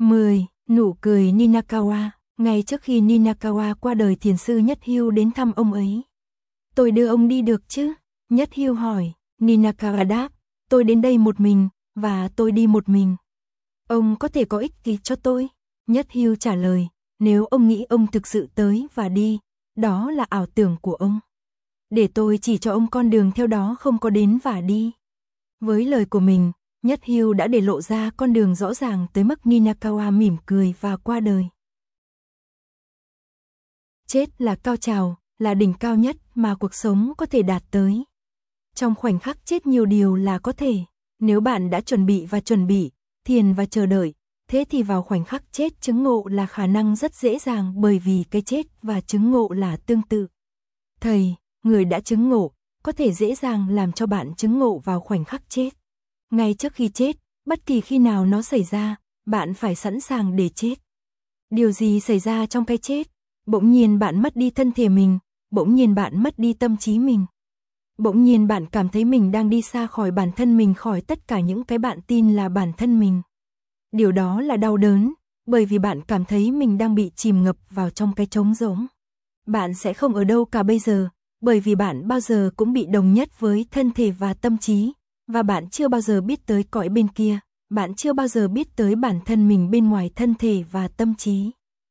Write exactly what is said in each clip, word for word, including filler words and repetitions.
mười. Nụ cười Ninakawa. Ngay trước khi Ninakawa qua đời, thiền sư Nhất Hưu đến thăm ông ấy. Tôi đưa ông đi được chứ? Nhất Hưu hỏi. Ninakawa đáp, tôi đến đây một mình, và tôi đi một mình. Ông có thể có ích kỷ cho tôi? Nhất Hưu trả lời, nếu ông nghĩ ông thực sự tới và đi, đó là ảo tưởng của ông. Để tôi chỉ cho ông con đường theo đó, không có đến và đi. Với lời của mình, Nhất Hưu đã để lộ ra con đường rõ ràng tới mức Ninakawa mỉm cười và qua đời. Chết là cao trào, là đỉnh cao nhất mà cuộc sống có thể đạt tới. Trong khoảnh khắc chết nhiều điều là có thể. Nếu bạn đã chuẩn bị và chuẩn bị, thiền và chờ đợi, thế thì vào khoảnh khắc chết chứng ngộ là khả năng rất dễ dàng, bởi vì cái chết và chứng ngộ là tương tự. Thầy, người đã chứng ngộ, có thể dễ dàng làm cho bạn chứng ngộ vào khoảnh khắc chết. Ngay trước khi chết, bất kỳ khi nào nó xảy ra, bạn phải sẵn sàng để chết. Điều gì xảy ra trong cái chết? Bỗng nhiên bạn mất đi thân thể mình, bỗng nhiên bạn mất đi tâm trí mình. Bỗng nhiên bạn cảm thấy mình đang đi xa khỏi bản thân mình, khỏi tất cả những cái bạn tin là bản thân mình. Điều đó là đau đớn, bởi vì bạn cảm thấy mình đang bị chìm ngập vào trong cái trống rỗng. Bạn sẽ không ở đâu cả bây giờ, bởi vì bạn bao giờ cũng bị đồng nhất với thân thể và tâm trí, và bạn chưa bao giờ biết tới cõi bên kia, bạn chưa bao giờ biết tới bản thân mình bên ngoài thân thể và tâm trí.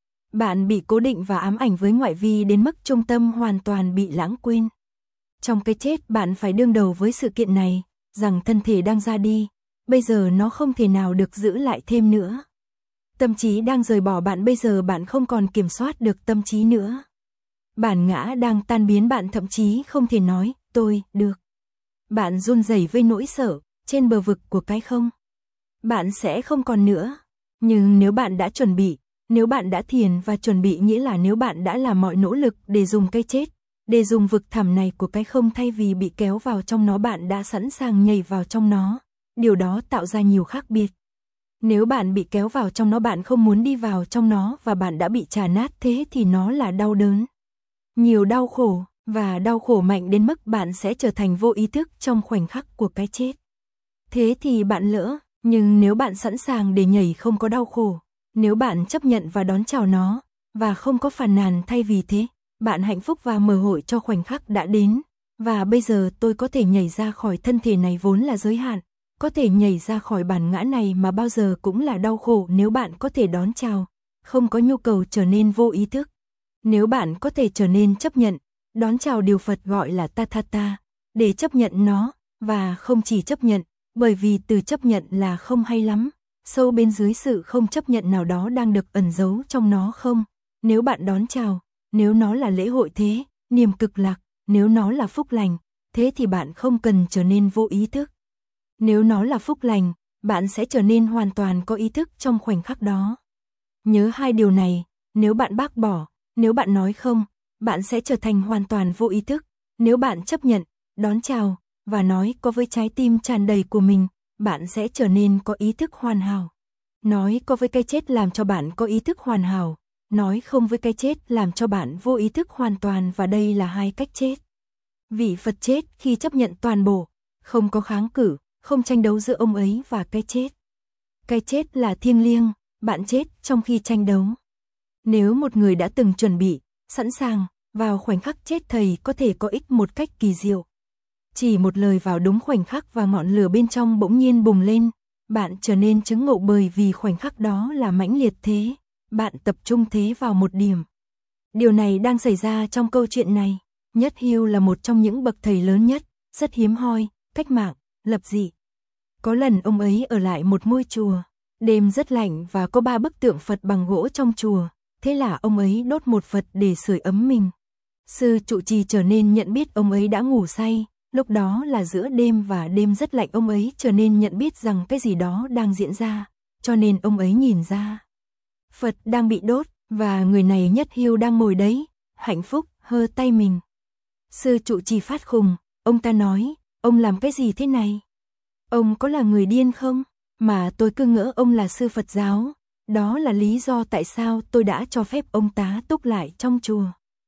Bạn bị cố định và ám ảnh với ngoại vi đến mức trung tâm hoàn toàn bị lãng quên. Trong cái chết bạn phải đương đầu với sự kiện này, rằng thân thể đang ra đi, bây giờ nó không thể nào được giữ lại thêm nữa. Tâm trí đang rời bỏ bạn, bây giờ bạn không còn kiểm soát được tâm trí nữa. Bản ngã đang tan biến, bạn thậm chí không thể nói, tôi, được. Bạn run rẩy với nỗi sợ, trên bờ vực của cái không. Bạn sẽ không còn nữa. Nhưng nếu bạn đã chuẩn bị, nếu bạn đã thiền và chuẩn bị, nghĩa là nếu bạn đã làm mọi nỗ lực để dùng cái chết, để dùng vực thẳm này của cái không thay vì bị kéo vào trong nó, bạn đã sẵn sàng nhảy vào trong nó. Điều đó tạo ra nhiều khác biệt. Nếu bạn bị kéo vào trong nó, bạn không muốn đi vào trong nó và bạn đã bị chà nát, thế thì nó là đau đớn. Nhiều đau khổ, và đau khổ mạnh đến mức bạn sẽ trở thành vô ý thức trong khoảnh khắc của cái chết. Thế thì bạn lỡ, nhưng nếu bạn sẵn sàng để nhảy không có đau khổ, nếu bạn chấp nhận và đón chào nó, và không có phàn nàn thay vì thế, bạn hạnh phúc và mở hội cho khoảnh khắc đã đến. Và bây giờ tôi có thể nhảy ra khỏi thân thể này vốn là giới hạn, có thể nhảy ra khỏi bản ngã này mà bao giờ cũng là đau khổ. Nếu bạn có thể đón chào, không có nhu cầu trở nên vô ý thức. Nếu bạn có thể trở nên chấp nhận, đón chào điều Phật gọi là tathata, để chấp nhận nó, và không chỉ chấp nhận, bởi vì từ chấp nhận là không hay lắm, sâu bên dưới sự không chấp nhận nào đó đang được ẩn giấu trong nó không. Nếu bạn đón chào, nếu nó là lễ hội thế, niềm cực lạc, nếu nó là phúc lành, thế thì bạn không cần trở nên vô ý thức. Nếu nó là phúc lành, bạn sẽ trở nên hoàn toàn có ý thức trong khoảnh khắc đó. Nhớ hai điều này, nếu bạn bác bỏ, nếu bạn nói không, bạn sẽ trở thành hoàn toàn vô ý thức. Nếu bạn chấp nhận, đón chào, và nói có với trái tim tràn đầy của mình, bạn sẽ trở nên có ý thức hoàn hảo. Nói có với cái chết làm cho bạn có ý thức hoàn hảo, nói không với cái chết làm cho bạn vô ý thức hoàn toàn, và đây là hai cách chết. Vị Phật chết khi chấp nhận toàn bộ, không có kháng cự, không tranh đấu giữa ông ấy và cái chết. Cái chết là thiêng liêng, bạn chết trong khi tranh đấu. Nếu một người đã từng chuẩn bị, sẵn sàng, vào khoảnh khắc chết, thầy có thể có ích một cách kỳ diệu. Chỉ một lời vào đúng khoảnh khắc và ngọn lửa bên trong bỗng nhiên bùng lên, bạn trở nên chứng ngộ, bởi vì khoảnh khắc đó là mãnh liệt thế, bạn tập trung thế vào một điểm. Điều này đang xảy ra trong câu chuyện này. Nhất Hưu là một trong những bậc thầy lớn nhất, rất hiếm hoi, cách mạng, lập dị. Có lần ông ấy ở lại một ngôi chùa, đêm rất lạnh và có ba bức tượng Phật bằng gỗ trong chùa, thế là ông ấy đốt một Phật để sưởi ấm mình. Sư trụ trì trở nên nhận biết ông ấy đã ngủ say, lúc đó là giữa đêm và đêm rất lạnh, ông ấy trở nên nhận biết rằng cái gì đó đang diễn ra, cho nên ông ấy nhìn ra. Phật đang bị đốt, và người này Nhất Hưu đang ngồi đấy, hạnh phúc, hơ tay mình. Sư trụ trì phát khùng, ông ta nói, ông làm cái gì thế này? Ông có là người điên không? Mà tôi cứ ngỡ ông là sư Phật giáo, đó là lý do tại sao tôi đã cho phép ông tá túc lại trong chùa.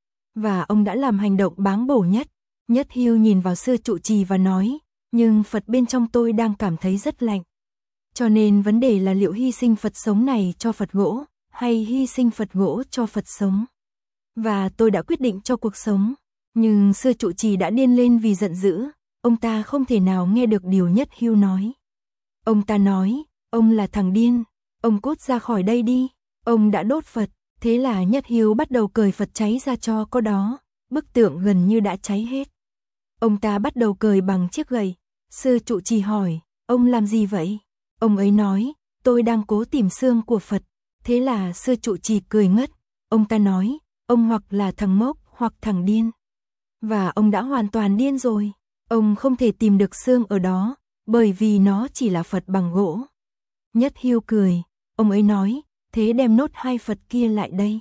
Và ông đã làm hành động báng bổ nhất. Nhất Hưu nhìn vào sư trụ trì và nói, nhưng Phật bên trong tôi đang cảm thấy rất lạnh. Cho nên vấn đề là liệu hy sinh Phật sống này cho Phật gỗ, hay hy sinh Phật gỗ cho Phật sống. Và tôi đã quyết định cho cuộc sống. Nhưng sư trụ trì đã điên lên vì giận dữ, ông ta không thể nào nghe được điều Nhất Hưu nói. Ông ta nói, ông là thằng điên, ông cút ra khỏi đây đi, ông đã đốt Phật. Thế là Nhất Hưu bắt đầu cởi Phật cháy ra cho có đó, bức tượng gần như đã cháy hết. Ông ta bắt đầu cởi bằng chiếc gậy. Sư trụ trì hỏi, ông làm gì vậy? Ông ấy nói, tôi đang cố tìm xương của Phật. Thế là sư trụ trì cười ngất. Ông ta nói, ông hoặc là thằng ngốc hoặc thằng điên. Và ông đã hoàn toàn điên rồi. Ông không thể tìm được xương ở đó, bởi vì nó chỉ là Phật bằng gỗ. Nhất Hưu cười, ông ấy nói, thế đem nốt hai Phật kia lại đây.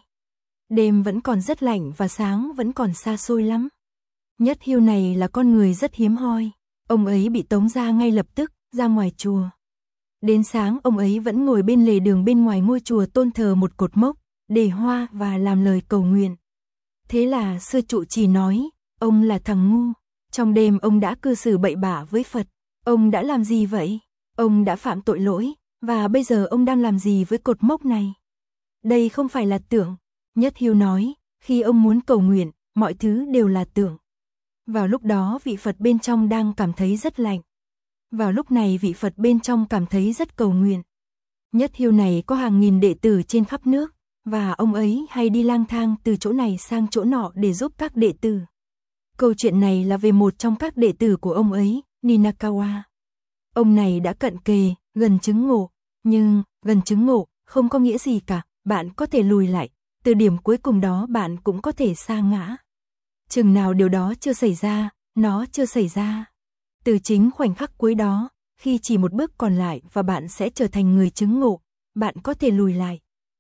Đêm vẫn còn rất lạnh và sáng vẫn còn xa xôi lắm. Nhất Hưu này là con người rất hiếm hoi. Ông ấy bị tống ra ngay lập tức, ra ngoài chùa. Đến sáng ông ấy vẫn ngồi bên lề đường bên ngoài ngôi chùa tôn thờ một cột mốc, để hoa và làm lời cầu nguyện. Thế là sư trụ trì nói, ông là thằng ngu. Trong đêm ông đã cư xử bậy bạ với Phật. Ông đã làm gì vậy? Ông đã phạm tội lỗi, và bây giờ ông đang làm gì với cột mốc này? Đây không phải là tượng. Nhất Hưu nói, khi ông muốn cầu nguyện, mọi thứ đều là tượng. Vào lúc đó vị Phật bên trong đang cảm thấy rất lạnh. Vào lúc này vị Phật bên trong cảm thấy rất cầu nguyện. Nhất Hưu này có hàng nghìn đệ tử trên khắp nước, và ông ấy hay đi lang thang từ chỗ này sang chỗ nọ để giúp các đệ tử. Câu chuyện này là về một trong các đệ tử của ông ấy, Ninakawa. Ông này đã cận kề, gần chứng ngộ, nhưng gần chứng ngộ không có nghĩa gì cả, bạn có thể lùi lại, từ điểm cuối cùng đó bạn cũng có thể sa ngã. Chừng nào điều đó chưa xảy ra, nó chưa xảy ra. Từ chính khoảnh khắc cuối đó, khi chỉ một bước còn lại và bạn sẽ trở thành người chứng ngộ, bạn có thể lùi lại.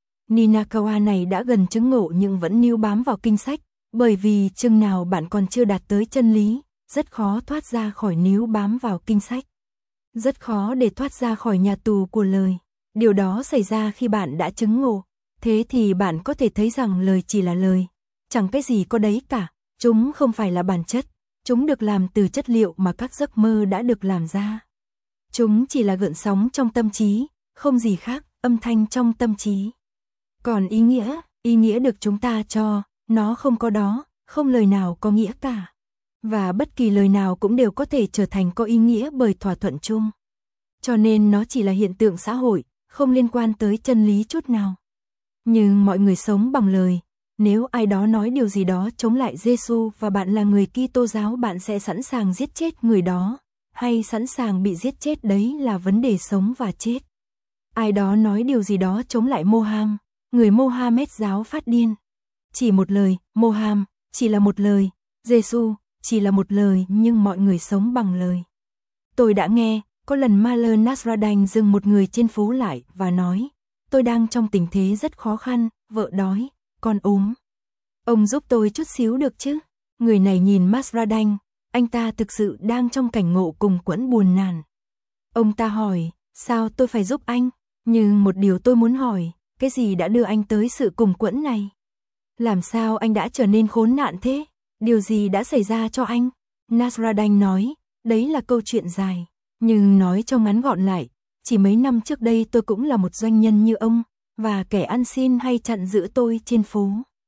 Ninakawa này đã gần chứng ngộ nhưng vẫn níu bám vào kinh sách, bởi vì chừng nào bạn còn chưa đạt tới chân lý, rất khó thoát ra khỏi níu bám vào kinh sách. Rất khó để thoát ra khỏi nhà tù của lời. Điều đó xảy ra khi bạn đã chứng ngộ. Thế thì bạn có thể thấy rằng lời chỉ là lời. Chẳng cái gì có đấy cả. Chúng không phải là bản chất. Chúng được làm từ chất liệu mà các giấc mơ đã được làm ra. Chúng chỉ là gợn sóng trong tâm trí, không gì khác, âm thanh trong tâm trí. Còn ý nghĩa, ý nghĩa được chúng ta cho, nó không có đó, không lời nào có nghĩa cả. Và bất kỳ lời nào cũng đều có thể trở thành có ý nghĩa bởi thỏa thuận chung. Cho nên nó chỉ là hiện tượng xã hội, không liên quan tới chân lý chút nào. Nhưng mọi người sống bằng lời. Nếu ai đó nói điều gì đó chống lại Giêsu và bạn là người Kitô giáo, bạn sẽ sẵn sàng giết chết người đó, hay sẵn sàng bị giết chết, đấy là vấn đề sống và chết. Ai đó nói điều gì đó chống lại Moham, người Mohammed giáo phát điên. Chỉ một lời, Moham, chỉ là một lời, Giêsu, chỉ là một lời, nhưng mọi người sống bằng lời. Tôi đã nghe, có lần Maler Nasrallah dừng một người trên phố lại và nói, tôi đang trong tình thế rất khó khăn, vợ đói, con ốm. Ông giúp tôi chút xíu được chứ? Người này nhìn Nasrallah, anh ta thực sự đang trong cảnh ngộ cùng quẫn buồn nàn. Ông ta hỏi, sao tôi phải giúp anh? Nhưng một điều tôi muốn hỏi, cái gì đã đưa anh tới sự cùng quẫn này? Làm sao anh đã trở nên khốn nạn thế? Điều gì đã xảy ra cho anh? Nasrallah nói, đấy là câu chuyện dài. Nhưng nói cho ngắn gọn lại, chỉ mấy năm trước đây tôi cũng là một doanh nhân như ông, và kẻ ăn xin hay chặn giữ tôi trên phố.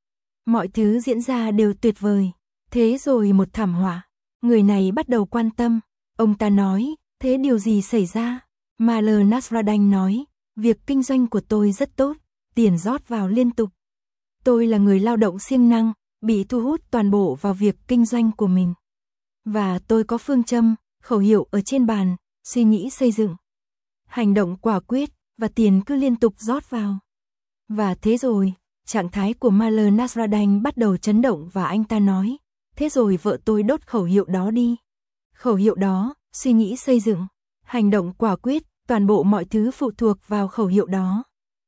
Mọi thứ diễn ra đều tuyệt vời. Thế rồi một thảm họa. Người này bắt đầu quan tâm. Ông ta nói, thế điều gì xảy ra? Maler Nasrallah nói, việc kinh doanh của tôi rất tốt, tiền rót vào liên tục. Tôi là người lao động siêng năng, bị thu hút toàn bộ vào việc kinh doanh của mình. Và tôi có phương châm, khẩu hiệu ở trên bàn, suy nghĩ xây dựng, hành động quả quyết, và tiền cứ liên tục rót vào. Và thế rồi, trạng thái của Maler Nasrallah bắt đầu chấn động và anh ta nói, thế rồi vợ tôi đốt khẩu hiệu đó đi. Khẩu hiệu đó, suy nghĩ xây dựng, hành động quả quyết, toàn bộ mọi thứ phụ thuộc vào khẩu hiệu đó.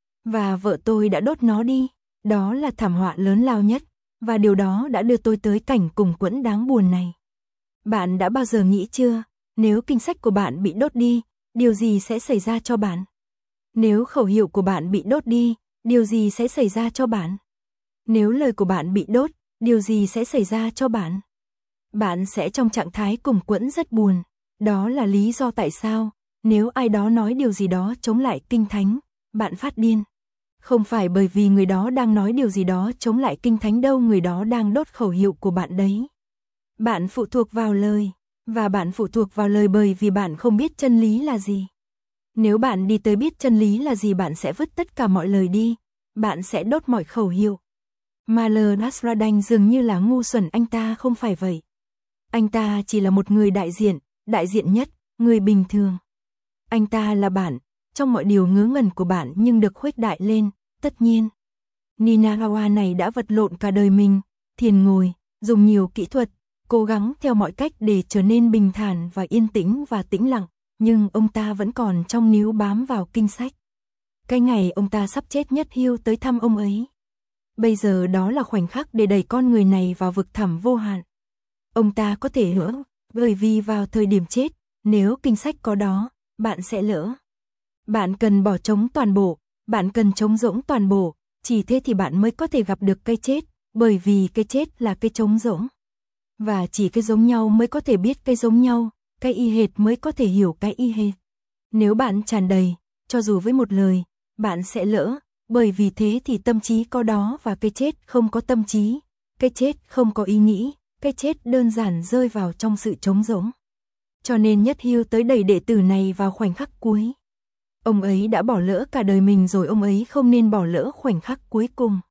Và vợ tôi đã đốt nó đi. Đó là thảm họa lớn lao nhất, và điều đó đã đưa tôi tới cảnh cùng quẫn đáng buồn này. Bạn đã bao giờ nghĩ chưa, nếu kinh sách của bạn bị đốt đi, điều gì sẽ xảy ra cho bạn? Nếu khẩu hiệu của bạn bị đốt đi, điều gì sẽ xảy ra cho bạn? Nếu lời của bạn bị đốt, điều gì sẽ xảy ra cho bạn? Bạn sẽ trong trạng thái cùng quẫn rất buồn. Đó là lý do tại sao nếu ai đó nói điều gì đó chống lại kinh thánh, bạn phát điên. Không phải bởi vì người đó đang nói điều gì đó chống lại kinh thánh đâu, người đó đang đốt khẩu hiệu của bạn đấy. Bạn phụ thuộc vào lời, và bạn phụ thuộc vào lời bởi vì bạn không biết chân lý là gì. Nếu bạn đi tới biết chân lý là gì, bạn sẽ vứt tất cả mọi lời đi, bạn sẽ đốt mọi khẩu hiệu. Maler Nasrallah dường như là ngu xuẩn, anh ta không phải vậy. Anh ta chỉ là một người đại diện, đại diện nhất, người bình thường. Anh ta là bạn, trong mọi điều ngớ ngẩn của bạn nhưng được khuếch đại lên, tất nhiên. Nina Hawa này đã vật lộn cả đời mình, thiền ngồi, dùng nhiều kỹ thuật, cố gắng theo mọi cách để trở nên bình thản và yên tĩnh và tĩnh lặng, nhưng ông ta vẫn còn trong níu bám vào kinh sách. Cái ngày ông ta sắp chết, Nhất Hưu tới thăm ông ấy. Bây giờ đó là khoảnh khắc để đẩy con người này vào vực thẳm vô hạn. Ông ta có thể lỡ, bởi vì vào thời điểm chết, nếu kinh sách có đó, bạn sẽ lỡ. Bạn cần bỏ trống toàn bộ, bạn cần trống rỗng toàn bộ, chỉ thế thì bạn mới có thể gặp được cái chết, bởi vì cái chết là cái trống rỗng. Và chỉ cái giống nhau mới có thể biết cái giống nhau, cái y hệt mới có thể hiểu cái y hệt. Nếu bạn tràn đầy, cho dù với một lời, bạn sẽ lỡ, bởi vì thế thì tâm trí có đó và cái chết không có tâm trí, cái chết không có ý nghĩ, cái chết đơn giản rơi vào trong sự trống rỗng. Cho nên Nhất Hưu tới đẩy đệ tử này vào khoảnh khắc cuối. Ông ấy đã bỏ lỡ cả đời mình rồi, ông ấy không nên bỏ lỡ khoảnh khắc cuối cùng.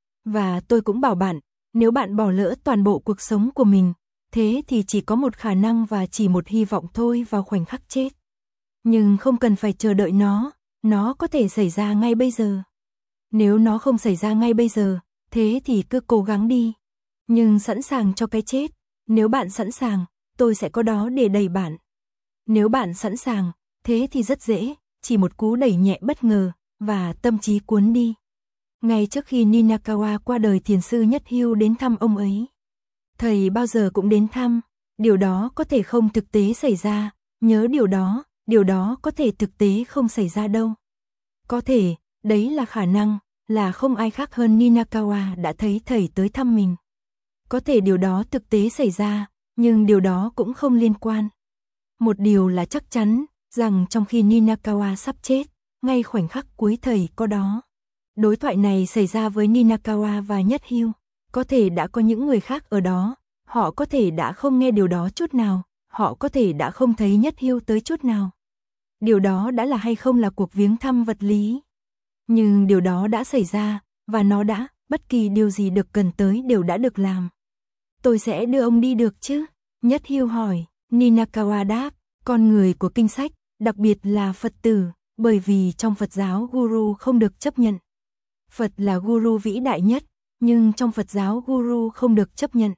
Và tôi cũng bảo bạn, nếu bạn bỏ lỡ toàn bộ cuộc sống của mình, thế thì chỉ có một khả năng và chỉ một hy vọng thôi vào khoảnh khắc chết. Nhưng không cần phải chờ đợi nó, nó có thể xảy ra ngay bây giờ. Nếu nó không xảy ra ngay bây giờ, thế thì cứ cố gắng đi. Nhưng sẵn sàng cho cái chết, nếu bạn sẵn sàng, tôi sẽ có đó để đẩy bạn. Nếu bạn sẵn sàng, thế thì rất dễ, chỉ một cú đẩy nhẹ bất ngờ, và tâm trí cuốn đi. Ngay trước khi Ninakawa qua đời, thiền sư Nhất Hưu đến thăm ông ấy. Thầy bao giờ cũng đến thăm, điều đó có thể không thực tế xảy ra, nhớ điều đó, điều đó có thể thực tế không xảy ra đâu. Có thể, đấy là khả năng, là không ai khác hơn Ninakawa đã thấy thầy tới thăm mình. Có thể điều đó thực tế xảy ra, nhưng điều đó cũng không liên quan. Một điều là chắc chắn, rằng trong khi Ninakawa sắp chết, ngay khoảnh khắc cuối thầy có đó. Đối thoại này xảy ra với Ninakawa và Nhất Hưu. Có thể đã có những người khác ở đó, họ có thể đã không nghe điều đó chút nào, họ có thể đã không thấy Nhất Hưu tới chút nào. Điều đó đã là hay không là cuộc viếng thăm vật lý. Nhưng điều đó đã xảy ra, và nó đã, bất kỳ điều gì được cần tới đều đã được làm. Tôi sẽ đưa ông đi được chứ? Nhất Hưu hỏi. Ninakawa đáp, con người của kinh sách, đặc biệt là Phật tử, bởi vì trong Phật giáo Guru không được chấp nhận. Phật là Guru vĩ đại nhất, nhưng trong Phật giáo Guru không được chấp nhận.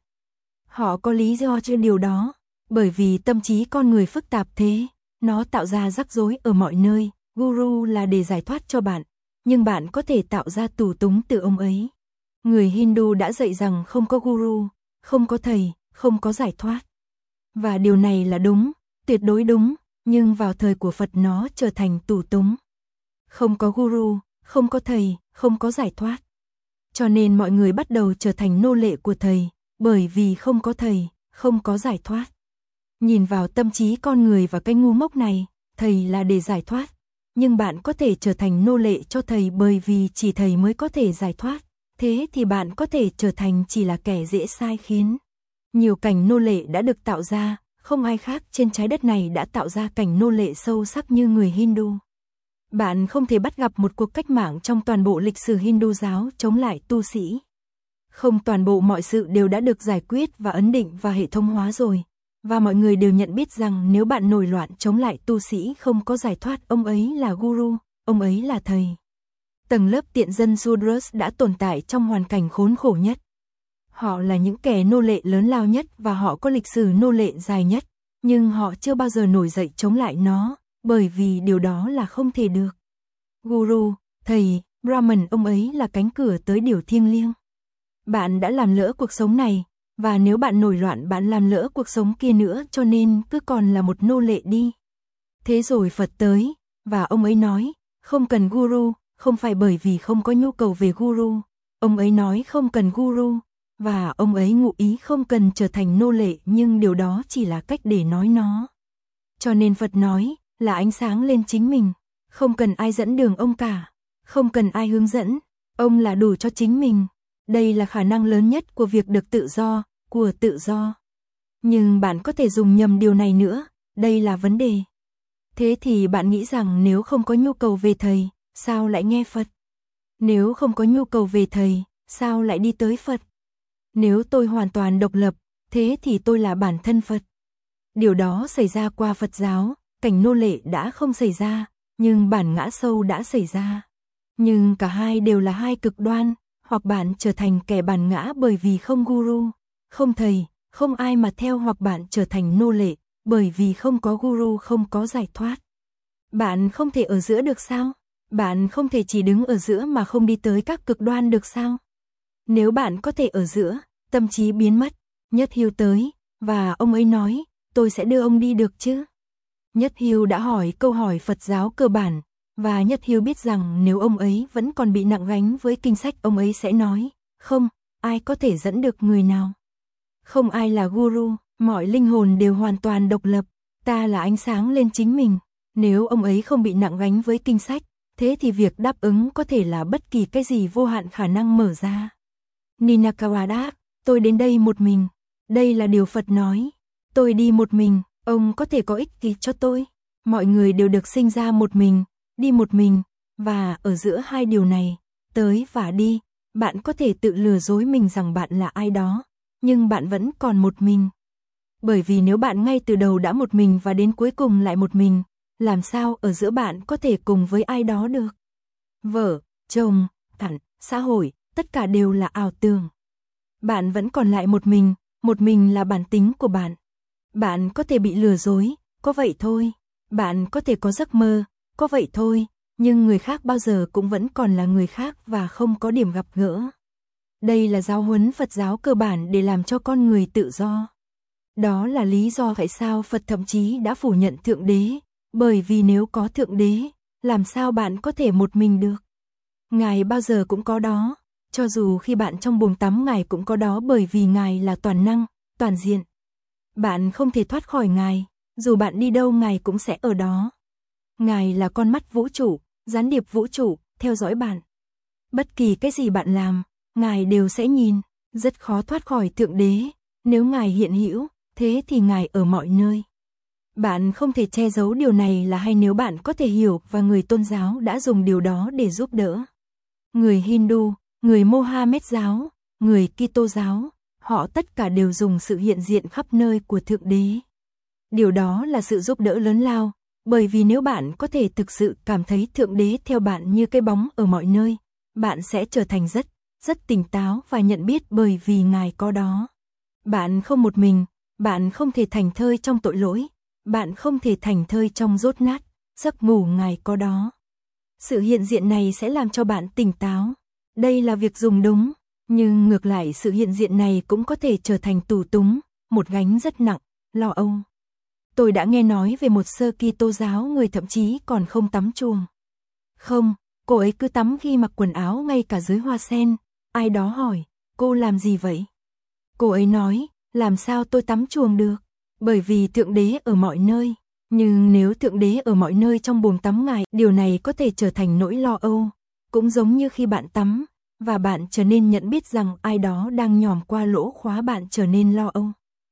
Họ có lý do cho điều đó, bởi vì tâm trí con người phức tạp thế, nó tạo ra rắc rối ở mọi nơi. Guru là để giải thoát cho bạn, nhưng bạn có thể tạo ra tù túng từ ông ấy. Người Hindu đã dạy rằng không có Guru, không có thầy, không có giải thoát. Và điều này là đúng, tuyệt đối đúng, nhưng vào thời của Phật nó trở thành tù túng. Không có Guru, không có thầy, không có giải thoát. Cho nên mọi người bắt đầu trở thành nô lệ của thầy, bởi vì không có thầy, không có giải thoát. Nhìn vào tâm trí con người và cái ngu ngốc này, thầy là để giải thoát. Nhưng bạn có thể trở thành nô lệ cho thầy bởi vì chỉ thầy mới có thể giải thoát. Thế thì bạn có thể trở thành chỉ là kẻ dễ sai khiến. Nhiều cảnh nô lệ đã được tạo ra, không ai khác trên trái đất này đã tạo ra cảnh nô lệ sâu sắc như người Hindu. Bạn không thể bắt gặp một cuộc cách mạng trong toàn bộ lịch sử Hindu giáo chống lại tu sĩ. Không toàn bộ mọi sự đều đã được giải quyết và ấn định và hệ thống hóa rồi. Và mọi người đều nhận biết rằng nếu bạn nổi loạn chống lại tu sĩ không có giải thoát, ông ấy là Guru, ông ấy là thầy. Tầng lớp tiện dân Sudras đã tồn tại trong hoàn cảnh khốn khổ nhất. Họ là những kẻ nô lệ lớn lao nhất và họ có lịch sử nô lệ dài nhất, nhưng họ chưa bao giờ nổi dậy chống lại nó, bởi vì điều đó là không thể được. Guru, thầy, Brahman, ông ấy là cánh cửa tới điều thiêng liêng. Bạn đã làm lỡ cuộc sống này, và nếu bạn nổi loạn bạn làm lỡ cuộc sống kia nữa, cho nên cứ còn là một nô lệ đi. Thế rồi Phật tới, và ông ấy nói, không cần Guru, không phải bởi vì không có nhu cầu về Guru. Ông ấy nói không cần Guru, và ông ấy ngụ ý không cần trở thành nô lệ, nhưng điều đó chỉ là cách để nói nó. Cho nên Phật nói, là ánh sáng lên chính mình, không cần ai dẫn đường ông cả, không cần ai hướng dẫn, ông là đủ cho chính mình. Đây là khả năng lớn nhất của việc được tự do, của tự do. Nhưng bạn có thể dùng nhầm điều này nữa, đây là vấn đề. Thế thì bạn nghĩ rằng nếu không có nhu cầu về thầy, sao lại nghe Phật? Nếu không có nhu cầu về thầy, sao lại đi tới Phật? Nếu tôi hoàn toàn độc lập, thế thì tôi là bản thân Phật. Điều đó xảy ra qua Phật giáo, cảnh nô lệ đã không xảy ra, nhưng bản ngã sâu đã xảy ra. Nhưng cả hai đều là hai cực đoan, hoặc bạn trở thành kẻ bản ngã bởi vì không guru, không thầy, không ai mà theo, hoặc bạn trở thành nô lệ bởi vì không có guru, không có giải thoát. Bạn không thể ở giữa được sao? Bạn không thể chỉ đứng ở giữa mà không đi tới các cực đoan được sao? Nếu bạn có thể ở giữa, tâm trí biến mất, Nhất Hưu tới, và ông ấy nói, tôi sẽ đưa ông đi được chứ? Nhất Hưu đã hỏi câu hỏi Phật giáo cơ bản, và Nhất Hưu biết rằng nếu ông ấy vẫn còn bị nặng gánh với kinh sách, ông ấy sẽ nói, không, ai có thể dẫn được người nào? Không ai là guru, mọi linh hồn đều hoàn toàn độc lập, ta là ánh sáng lên chính mình. Nếu ông ấy không bị nặng gánh với kinh sách, thế thì việc đáp ứng có thể là bất kỳ cái gì vô hạn khả năng mở ra. Ninakawa đáp, tôi đến đây một mình. Đây là điều Phật nói. Tôi đi một mình, ông có thể có ích kỷ cho tôi. Mọi người đều được sinh ra một mình, đi một mình, và ở giữa hai điều này, tới và đi, bạn có thể tự lừa dối mình rằng bạn là ai đó, nhưng bạn vẫn còn một mình. Bởi vì nếu bạn ngay từ đầu đã một mình và đến cuối cùng lại một mình, làm sao ở giữa bạn có thể cùng với ai đó được? Vợ, chồng, thản, xã hội, tất cả đều là ảo tưởng. Bạn vẫn còn lại một mình, một mình là bản tính của bạn. Bạn có thể bị lừa dối, có vậy thôi. Bạn có thể có giấc mơ, có vậy thôi, nhưng người khác bao giờ cũng vẫn còn là người khác và không có điểm gặp gỡ. Đây là giáo huấn Phật giáo cơ bản để làm cho con người tự do. Đó là lý do tại sao Phật thậm chí đã phủ nhận Thượng Đế, bởi vì nếu có Thượng Đế, làm sao bạn có thể một mình được? Ngài bao giờ cũng có đó, cho dù khi bạn trong bồn tắm Ngài cũng có đó, bởi vì Ngài là toàn năng, toàn diện. Bạn không thể thoát khỏi Ngài, dù bạn đi đâu Ngài cũng sẽ ở đó. Ngài là con mắt vũ trụ, gián điệp vũ trụ, theo dõi bạn. Bất kỳ cái gì bạn làm, Ngài đều sẽ nhìn, rất khó thoát khỏi Thượng Đế. Nếu Ngài hiện hữu, thế thì Ngài ở mọi nơi. Bạn không thể che giấu điều này là hay nếu bạn có thể hiểu, và người tôn giáo đã dùng điều đó để giúp đỡ. Người Hindu, người Mohammed giáo, người Kitô giáo, họ tất cả đều dùng sự hiện diện khắp nơi của Thượng Đế. Điều đó là sự giúp đỡ lớn lao, bởi vì nếu bạn có thể thực sự cảm thấy Thượng Đế theo bạn như cái bóng ở mọi nơi, bạn sẽ trở thành rất, rất tỉnh táo và nhận biết bởi vì Ngài có đó. Bạn không một mình, bạn không thể thành thơi trong tội lỗi, bạn không thể thành thơi trong dốt nát, giấc ngủ Ngài có đó. Sự hiện diện này sẽ làm cho bạn tỉnh táo. Đây là việc dùng đúng, nhưng ngược lại sự hiện diện này cũng có thể trở thành tù túng, một gánh rất nặng, lo âu. Tôi đã nghe nói về một sơ Kitô giáo người thậm chí còn không tắm chuồng. Không, cô ấy cứ tắm khi mặc quần áo ngay cả dưới hoa sen. Ai đó hỏi, cô làm gì vậy? Cô ấy nói, làm sao tôi tắm chuồng được? Bởi vì Thượng Đế ở mọi nơi. Nhưng nếu Thượng Đế ở mọi nơi trong bồn tắm Ngài, điều này có thể trở thành nỗi lo âu. Cũng giống như khi bạn tắm, và bạn trở nên nhận biết rằng ai đó đang nhòm qua lỗ khóa, bạn trở nên lo âu.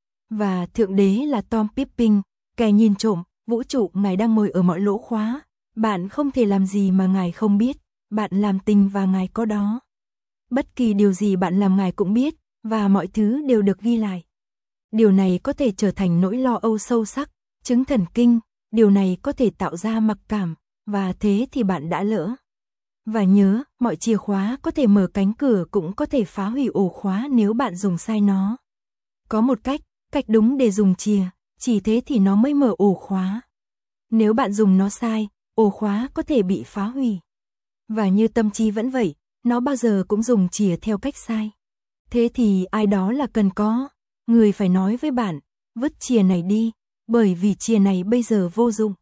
Và Thượng Đế là Tom Pippin, kẻ nhìn trộm, vũ trụ, Ngài đang ngồi ở mọi lỗ khóa. Bạn không thể làm gì mà Ngài không biết, bạn làm tình và Ngài có đó. Bất kỳ điều gì bạn làm Ngài cũng biết, và mọi thứ đều được ghi lại. Điều này có thể trở thành nỗi lo âu sâu sắc, chứng thần kinh, điều này có thể tạo ra mặc cảm, và thế thì bạn đã lỡ. Và nhớ, mọi chìa khóa có thể mở cánh cửa cũng có thể phá hủy ổ khóa nếu bạn dùng sai nó. Có một cách, cách đúng để dùng chìa, chỉ thế thì nó mới mở ổ khóa. Nếu bạn dùng nó sai, ổ khóa có thể bị phá hủy. Và như tâm trí vẫn vậy, nó bao giờ cũng dùng chìa theo cách sai. Thế thì ai đó là cần có, người phải nói với bạn, vứt chìa này đi, bởi vì chìa này bây giờ vô dụng.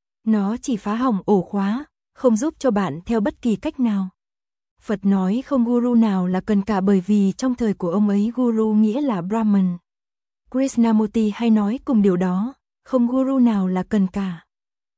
Nó chỉ phá hỏng ổ khóa, không giúp cho bạn theo bất kỳ cách nào. Phật nói không guru nào là cần cả, bởi vì trong thời của ông ấy guru nghĩa là Brahman. Krishnamurti hay nói cùng điều đó, không guru nào là cần cả.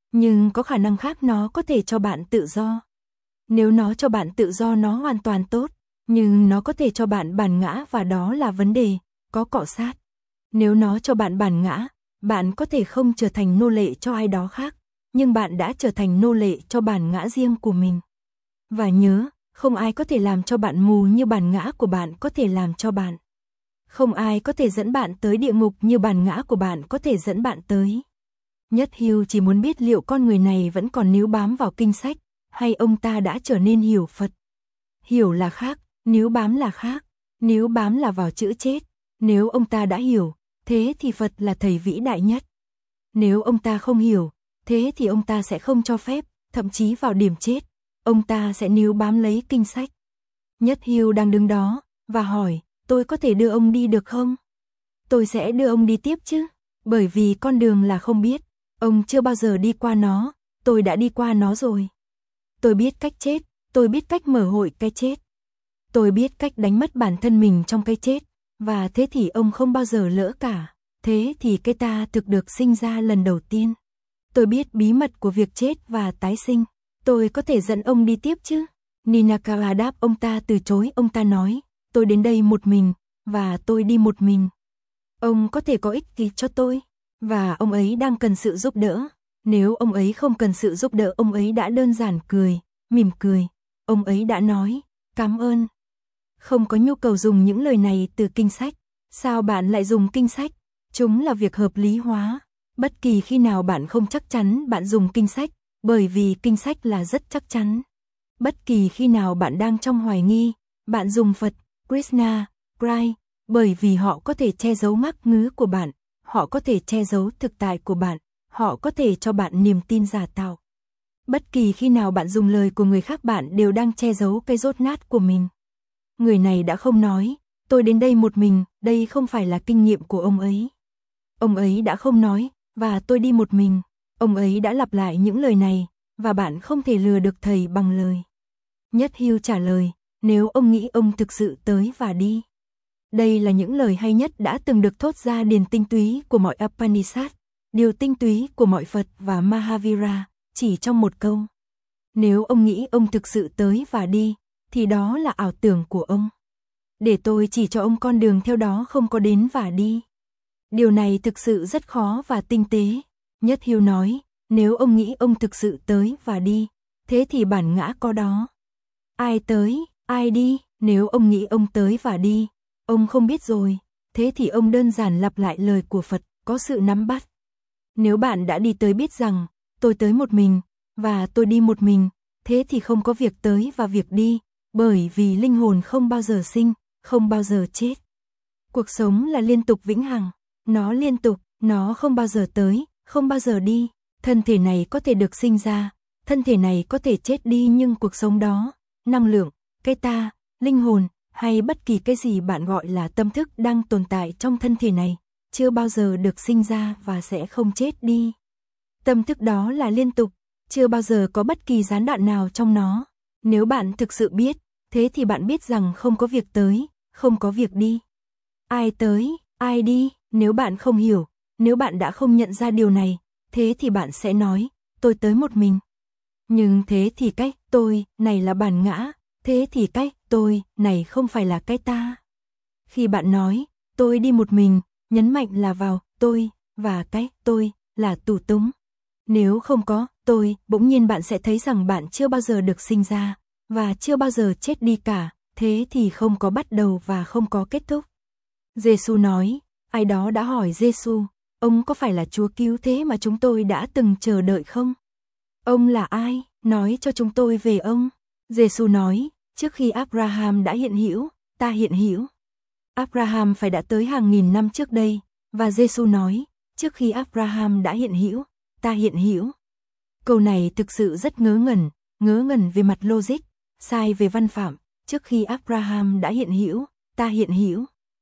Nhưng có khả năng khác nó có thể cho bạn tự do. Nếu nó cho bạn tự do nó hoàn toàn tốt, nhưng nó có thể cho bạn bản ngã và đó là vấn đề, có cọ sát. Nếu nó cho bạn bản ngã, bạn có thể không trở thành nô lệ cho ai đó khác, nhưng bạn đã trở thành nô lệ cho bản ngã riêng của mình. Và nhớ, không ai có thể làm cho bạn mù như bản ngã của bạn có thể làm cho bạn. Không ai có thể dẫn bạn tới địa ngục như bản ngã của bạn có thể dẫn bạn tới. Nhất Hưu chỉ muốn biết liệu con người này vẫn còn níu bám vào kinh sách, hay ông ta đã trở nên hiểu Phật. Hiểu là khác, níu bám là khác, níu bám là vào chữ chết. Nếu ông ta đã hiểu, thế thì Phật là thầy vĩ đại nhất. Nếu ông ta không hiểu, thế thì ông ta sẽ không cho phép, thậm chí vào điểm chết, ông ta sẽ níu bám lấy kinh sách. Nhất Hưu đang đứng đó, và hỏi, tôi có thể đưa ông đi được không? Tôi sẽ đưa ông đi tiếp chứ, bởi vì con đường là không biết, ông chưa bao giờ đi qua nó, tôi đã đi qua nó rồi. Tôi biết cách chết, tôi biết cách mở hội cái chết. Tôi biết cách đánh mất bản thân mình trong cái chết, và thế thì ông không bao giờ lỡ cả, thế thì cái ta thực được sinh ra lần đầu tiên. Tôi biết bí mật của việc chết và tái sinh, tôi có thể dẫn ông đi tiếp chứ. Ninakara đáp ông ta từ chối, ông ta nói, tôi đến đây một mình, và tôi đi một mình. Ông có thể có ích kỷ cho tôi, và ông ấy đang cần sự giúp đỡ. Nếu ông ấy không cần sự giúp đỡ, ông ấy đã đơn giản cười, mỉm cười. Ông ấy đã nói, cảm ơn. Không có nhu cầu dùng những lời này từ kinh sách. Sao bạn lại dùng kinh sách? Chúng là việc hợp lý hóa. Bất kỳ khi nào bạn không chắc chắn bạn dùng kinh sách, bởi vì kinh sách là rất chắc chắn. Bất kỳ khi nào bạn đang trong hoài nghi, bạn dùng Phật, Krishna, Christ, bởi vì họ có thể che giấu ngắc ngứ của bạn, họ có thể che giấu thực tại của bạn, họ có thể cho bạn niềm tin giả tạo. Bất kỳ khi nào bạn dùng lời của người khác bạn đều đang che giấu cái dốt nát của mình. Người này đã không nói, tôi đến đây một mình, đây không phải là kinh nghiệm của ông ấy. Ông ấy đã không nói, và tôi đi một mình. Ông ấy đã lặp lại những lời này, và bạn không thể lừa được thầy bằng lời. Nhất Hưu trả lời, nếu ông nghĩ ông thực sự tới và đi. Đây là những lời hay nhất đã từng được thốt ra điền tinh túy của mọi Upanishad, điều tinh túy của mọi Phật và Mahavira, chỉ trong một câu. Nếu ông nghĩ ông thực sự tới và đi, thì đó là ảo tưởng của ông. Để tôi chỉ cho ông con đường theo đó không có đến và đi. Điều này thực sự rất khó và tinh tế. Nhất Hưu nói, nếu ông nghĩ ông thực sự tới và đi, thế thì bản ngã có đó. Ai tới, ai đi, nếu ông nghĩ ông tới và đi, ông không biết rồi, thế thì ông đơn giản lặp lại lời của Phật, có sự nắm bắt. Nếu bạn đã đi tới biết rằng, tôi tới một mình, và tôi đi một mình, thế thì không có việc tới và việc đi, bởi vì linh hồn không bao giờ sinh, không bao giờ chết. Cuộc sống là liên tục vĩnh hằng, nó liên tục, nó không bao giờ tới, không bao giờ đi. Thân thể này có thể được sinh ra, thân thể này có thể chết đi nhưng cuộc sống đó, năng lượng, cái ta, linh hồn, hay bất kỳ cái gì bạn gọi là tâm thức đang tồn tại trong thân thể này, chưa bao giờ được sinh ra và sẽ không chết đi. Tâm thức đó là liên tục, chưa bao giờ có bất kỳ gián đoạn nào trong nó. Nếu bạn thực sự biết, thế thì bạn biết rằng không có việc tới, không có việc đi. Ai tới, ai đi, nếu bạn không hiểu, nếu bạn đã không nhận ra điều này, thế thì bạn sẽ nói, tôi tới một mình. Nhưng thế thì cách tôi này là bản ngã, thế thì cách tôi này không phải là cái ta. Khi bạn nói, tôi đi một mình, nhấn mạnh là vào tôi, và cái tôi là tù túng. Nếu không có tôi, bỗng nhiên bạn sẽ thấy rằng bạn chưa bao giờ được sinh ra, và chưa bao giờ chết đi cả, thế thì không có bắt đầu và không có kết thúc. Giê-xu nói, ai đó đã hỏi Giê-xu, ông có phải là Chúa cứu thế mà chúng tôi đã từng chờ đợi không? Ông là ai? Nói cho chúng tôi về ông. Giê-xu nói, trước khi Abraham đã hiện hữu, ta hiện hữu. Abraham phải đã tới hàng nghìn năm trước đây, và Giê-xu nói, trước khi Abraham đã hiện hữu, ta hiện hữu. Câu này thực sự rất ngớ ngẩn, ngớ ngẩn về mặt logic, sai về văn phạm, trước khi Abraham đã hiện hữu, ta hiện hữu.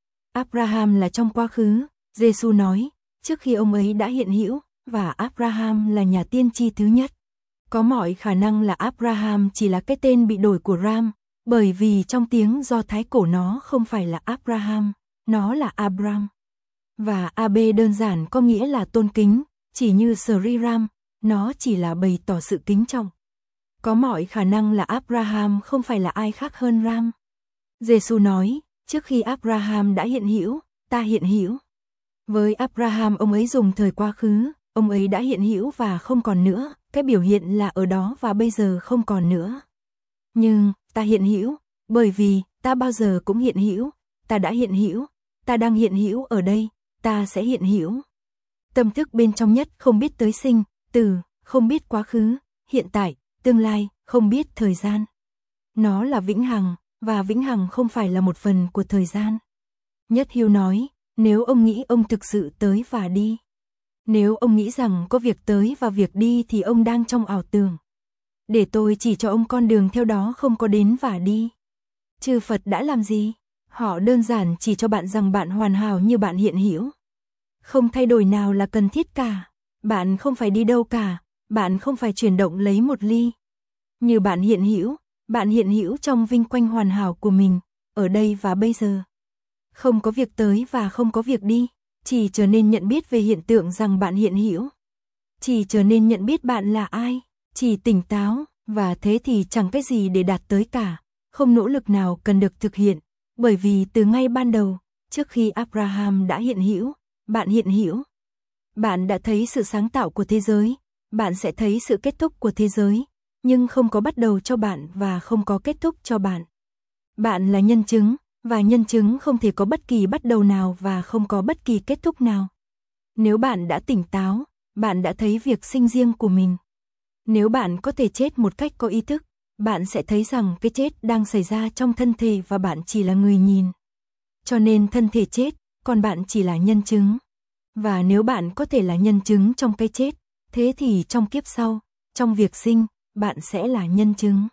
Abraham là trong quá khứ, Giê-xu nói, trước khi ông ấy đã hiện hữu, và Abraham là nhà tiên tri thứ nhất. Có mọi khả năng là Abraham chỉ là cái tên bị đổi của Ram, bởi vì trong tiếng Do Thái cổ nó không phải là Abraham, nó là Abram. Và a bê đơn giản có nghĩa là tôn kính, chỉ như Sri Ram, nó chỉ là bày tỏ sự kính trọng. Có mọi khả năng là Abraham không phải là ai khác hơn Ram. Giêsu nói, trước khi Abraham đã hiện hữu, ta hiện hữu. Với Abraham ông ấy dùng thời quá khứ, ông ấy đã hiện hữu và không còn nữa, cái biểu hiện là ở đó và bây giờ không còn nữa. Nhưng, ta hiện hữu, bởi vì, ta bao giờ cũng hiện hữu, ta đã hiện hữu, ta đang hiện hữu ở đây, ta sẽ hiện hữu. Tâm thức bên trong nhất không biết tới sinh, từ, không biết quá khứ, hiện tại, tương lai, không biết thời gian. Nó là vĩnh hằng, và vĩnh hằng không phải là một phần của thời gian. Nhất Hưu nói, nếu ông nghĩ ông thực sự tới và đi. Nếu ông nghĩ rằng có việc tới và việc đi thì ông đang trong ảo tưởng. Để tôi chỉ cho ông con đường theo đó không có đến và đi. Chư Phật đã làm gì? Họ đơn giản chỉ cho bạn rằng bạn hoàn hảo như bạn hiện hữu. Không thay đổi nào là cần thiết cả. Bạn không phải đi đâu cả, bạn không phải chuyển động lấy một ly. Như bạn hiện hữu, bạn hiện hữu trong vinh quang hoàn hảo của mình, ở đây và bây giờ. Không có việc tới và không có việc đi, chỉ trở nên nhận biết về hiện tượng rằng bạn hiện hữu. Chỉ trở nên nhận biết bạn là ai, chỉ tỉnh táo, và thế thì chẳng cái gì để đạt tới cả, không nỗ lực nào cần được thực hiện, bởi vì từ ngay ban đầu, trước khi Abraham đã hiện hữu, bạn hiện hữu. Bạn đã thấy sự sáng tạo của thế giới, bạn sẽ thấy sự kết thúc của thế giới, nhưng không có bắt đầu cho bạn và không có kết thúc cho bạn. Bạn là nhân chứng, và nhân chứng không thể có bất kỳ bắt đầu nào và không có bất kỳ kết thúc nào. Nếu bạn đã tỉnh táo, bạn đã thấy việc sinh riêng của mình. Nếu bạn có thể chết một cách có ý thức, bạn sẽ thấy rằng cái chết đang xảy ra trong thân thể và bạn chỉ là người nhìn. Cho nên thân thể chết, còn bạn chỉ là nhân chứng. Và nếu bạn có thể là nhân chứng trong cái chết, thế thì trong kiếp sau, trong việc sinh, bạn sẽ là nhân chứng.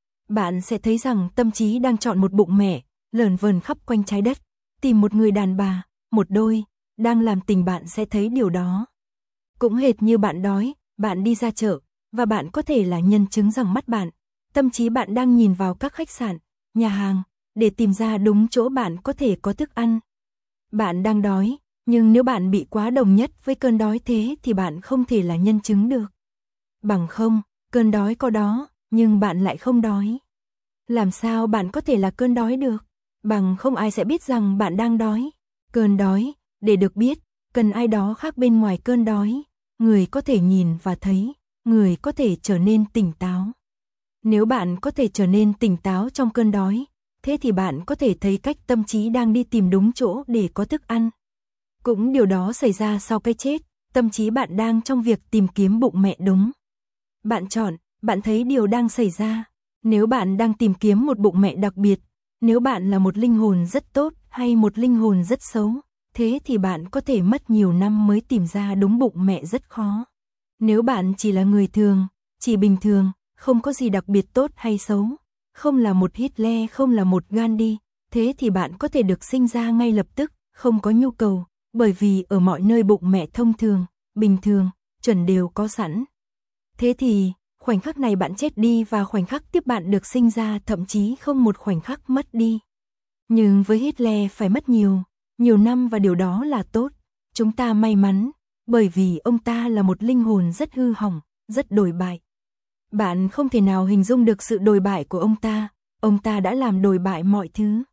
Bạn sẽ thấy rằng tâm trí đang chọn một bụng mẹ, lởn vởn khắp quanh trái đất, tìm một người đàn bà, một đôi, đang làm tình bạn sẽ thấy điều đó. Cũng hệt như bạn đói, bạn đi ra chợ, và bạn có thể là nhân chứng rằng mắt bạn, tâm trí bạn đang nhìn vào các khách sạn, nhà hàng, để tìm ra đúng chỗ bạn có thể có thức ăn. Bạn đang đói, nhưng nếu bạn bị quá đồng nhất với cơn đói thế thì bạn không thể là nhân chứng được. Bằng không, cơn đói có đó, nhưng bạn lại không đói. Làm sao bạn có thể là cơn đói được? Bằng không ai sẽ biết rằng bạn đang đói. Cơn đói, để được biết, cần ai đó khác bên ngoài cơn đói. Người có thể nhìn và thấy, người có thể trở nên tỉnh táo. Nếu bạn có thể trở nên tỉnh táo trong cơn đói, thế thì bạn có thể thấy cách tâm trí đang đi tìm đúng chỗ để có thức ăn. Cũng điều đó xảy ra sau cái chết, tâm trí bạn đang trong việc tìm kiếm bụng mẹ đúng. Bạn chọn, bạn thấy điều đang xảy ra. Nếu bạn đang tìm kiếm một bụng mẹ đặc biệt, nếu bạn là một linh hồn rất tốt hay một linh hồn rất xấu, thế thì bạn có thể mất nhiều năm mới tìm ra đúng bụng mẹ rất khó. Nếu bạn chỉ là người thường, chỉ bình thường, không có gì đặc biệt tốt hay xấu, không là một Hitler, không là một Gandhi, thế thì bạn có thể được sinh ra ngay lập tức, không có nhu cầu, bởi vì ở mọi nơi bụng mẹ thông thường, bình thường, chuẩn đều có sẵn. Thế thì, khoảnh khắc này bạn chết đi và khoảnh khắc tiếp bạn được sinh ra thậm chí không một khoảnh khắc mất đi. Nhưng với Hitler phải mất nhiều, nhiều năm và điều đó là tốt. Chúng ta may mắn, bởi vì ông ta là một linh hồn rất hư hỏng, rất đồi bại. Bạn không thể nào hình dung được sự đồi bại của ông ta, ông ta đã làm đồi bại mọi thứ.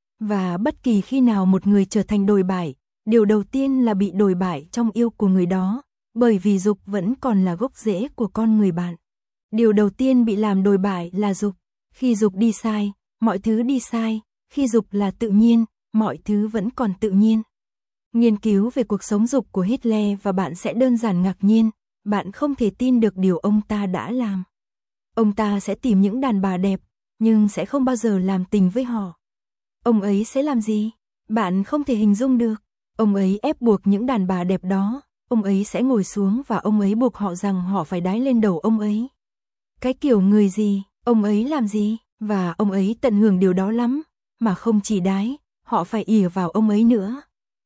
Và bất kỳ khi nào một người trở thành đồi bại, điều đầu tiên là bị đồi bại trong yêu của người đó, bởi vì dục vẫn còn là gốc rễ của con người bạn. Điều đầu tiên bị làm đồi bại là dục. Khi dục đi sai, mọi thứ đi sai. Khi dục là tự nhiên, mọi thứ vẫn còn tự nhiên. Nghiên cứu về cuộc sống dục của Hitler và bạn sẽ đơn giản ngạc nhiên. Bạn không thể tin được điều ông ta đã làm. Ông ta sẽ tìm những đàn bà đẹp, nhưng sẽ không bao giờ làm tình với họ. Ông ấy sẽ làm gì? Bạn không thể hình dung được. Ông ấy ép buộc những đàn bà đẹp đó. Ông ấy sẽ ngồi xuống và ông ấy buộc họ rằng họ phải đái lên đầu ông ấy. Cái kiểu người gì, ông ấy làm gì, và ông ấy tận hưởng điều đó lắm, mà không chỉ đái, họ phải ỉa vào ông ấy nữa.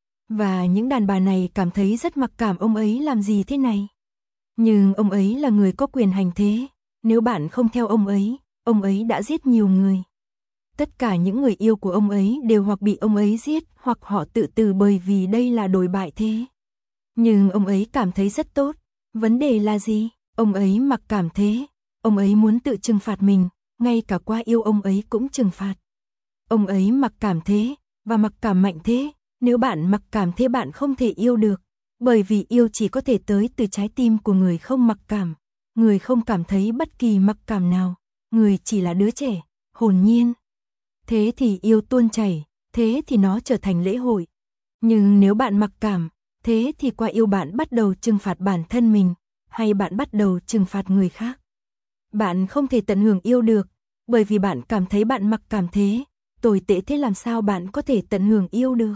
Và những đàn bà này cảm thấy rất mặc cảm ông ấy làm gì thế này. Nhưng ông ấy là người có quyền hành thế, nếu bạn không theo ông ấy, ông ấy đã giết nhiều người. Tất cả những người yêu của ông ấy đều hoặc bị ông ấy giết hoặc họ tự tử bởi vì đây là đồi bại thế. Nhưng ông ấy cảm thấy rất tốt, vấn đề là gì? Ông ấy mặc cảm thế, ông ấy muốn tự trừng phạt mình, ngay cả qua yêu ông ấy cũng trừng phạt. Ông ấy mặc cảm thế, và mặc cảm mạnh thế, nếu bạn mặc cảm thế bạn không thể yêu được, bởi vì yêu chỉ có thể tới từ trái tim của người không mặc cảm, người không cảm thấy bất kỳ mặc cảm nào, người chỉ là đứa trẻ, hồn nhiên. Thế thì yêu tuôn chảy, thế thì nó trở thành lễ hội. Nhưng nếu bạn mặc cảm, thế thì qua yêu bạn bắt đầu trừng phạt bản thân mình, hay bạn bắt đầu trừng phạt người khác. Bạn không thể tận hưởng yêu được, bởi vì bạn cảm thấy bạn mặc cảm thế, tồi tệ thế làm sao bạn có thể tận hưởng yêu được.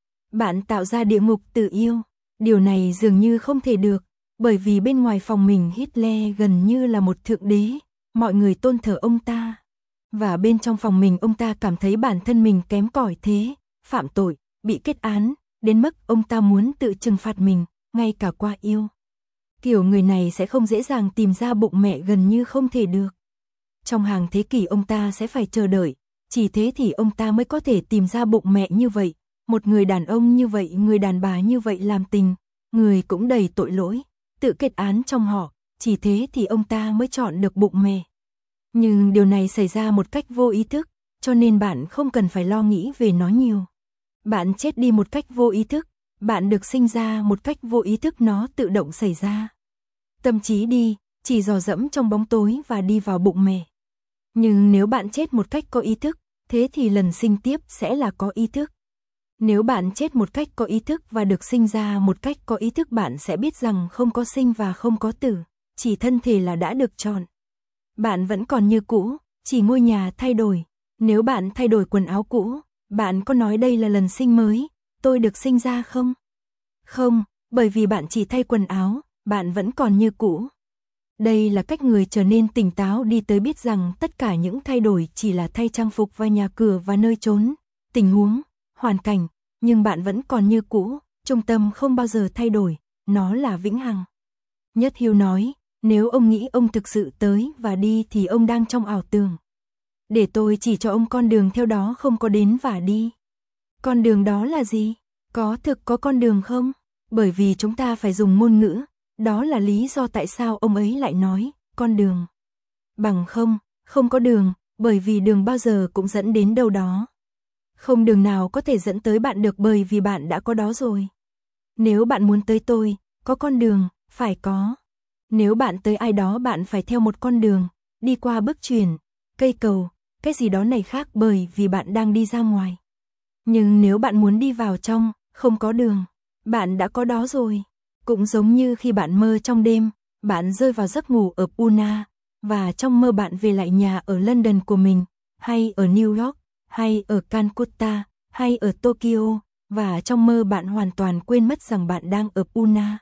Bạn tạo ra địa ngục từ yêu, điều này dường như không thể được, bởi vì bên ngoài phòng mình Hitler gần như là một thượng đế, mọi người tôn thờ ông ta. Và bên trong phòng mình ông ta cảm thấy bản thân mình kém cỏi thế, phạm tội, bị kết án, đến mức ông ta muốn tự trừng phạt mình, ngay cả qua yêu. Kiểu người này sẽ không dễ dàng tìm ra bụng mẹ, gần như không thể được. Trong hàng thế kỷ ông ta sẽ phải chờ đợi, chỉ thế thì ông ta mới có thể tìm ra bụng mẹ như vậy, một người đàn ông như vậy, người đàn bà như vậy làm tình, người cũng đầy tội lỗi, tự kết án trong họ, chỉ thế thì ông ta mới chọn được bụng mẹ. Nhưng điều này xảy ra một cách vô ý thức, cho nên bạn không cần phải lo nghĩ về nó nhiều. Bạn chết đi một cách vô ý thức, bạn được sinh ra một cách vô ý thức, nó tự động xảy ra. Tâm trí đi, chỉ dò dẫm trong bóng tối và đi vào bụng mẹ. Nhưng nếu bạn chết một cách có ý thức, thế thì lần sinh tiếp sẽ là có ý thức. Nếu bạn chết một cách có ý thức và được sinh ra một cách có ý thức, bạn sẽ biết rằng không có sinh và không có tử, chỉ thân thể là đã được chọn. Bạn vẫn còn như cũ, chỉ ngôi nhà thay đổi. Nếu bạn thay đổi quần áo cũ, bạn có nói đây là lần sinh mới, tôi được sinh ra không? Không, bởi vì bạn chỉ thay quần áo, bạn vẫn còn như cũ. Đây là cách người trở nên tỉnh táo đi tới, biết rằng tất cả những thay đổi chỉ là thay trang phục và nhà cửa và nơi trốn, tình huống, hoàn cảnh, nhưng bạn vẫn còn như cũ, trung tâm không bao giờ thay đổi, nó là vĩnh hằng. Nhất Hưu nói, nếu ông nghĩ ông thực sự tới và đi thì ông đang trong ảo tưởng. Để tôi chỉ cho ông con đường theo đó, không có đến và đi. Con đường đó là gì? Có thực có con đường không? Bởi vì chúng ta phải dùng ngôn ngữ, đó là lý do tại sao ông ấy lại nói, con đường. Bằng không, không có đường, bởi vì đường bao giờ cũng dẫn đến đâu đó. Không đường nào có thể dẫn tới bạn được, bởi vì bạn đã có đó rồi. Nếu bạn muốn tới tôi, có con đường, phải có. Nếu bạn tới ai đó, bạn phải theo một con đường, đi qua bước chuyển, cây cầu, cái gì đó này khác, bởi vì bạn đang đi ra ngoài. Nhưng nếu bạn muốn đi vào trong, không có đường, bạn đã có đó rồi. Cũng giống như khi bạn mơ trong đêm, bạn rơi vào giấc ngủ ở Pune, và trong mơ bạn về lại nhà ở London của mình, hay ở New York, hay ở Calcutta, hay ở Tokyo, và trong mơ bạn hoàn toàn quên mất rằng bạn đang ở Pune.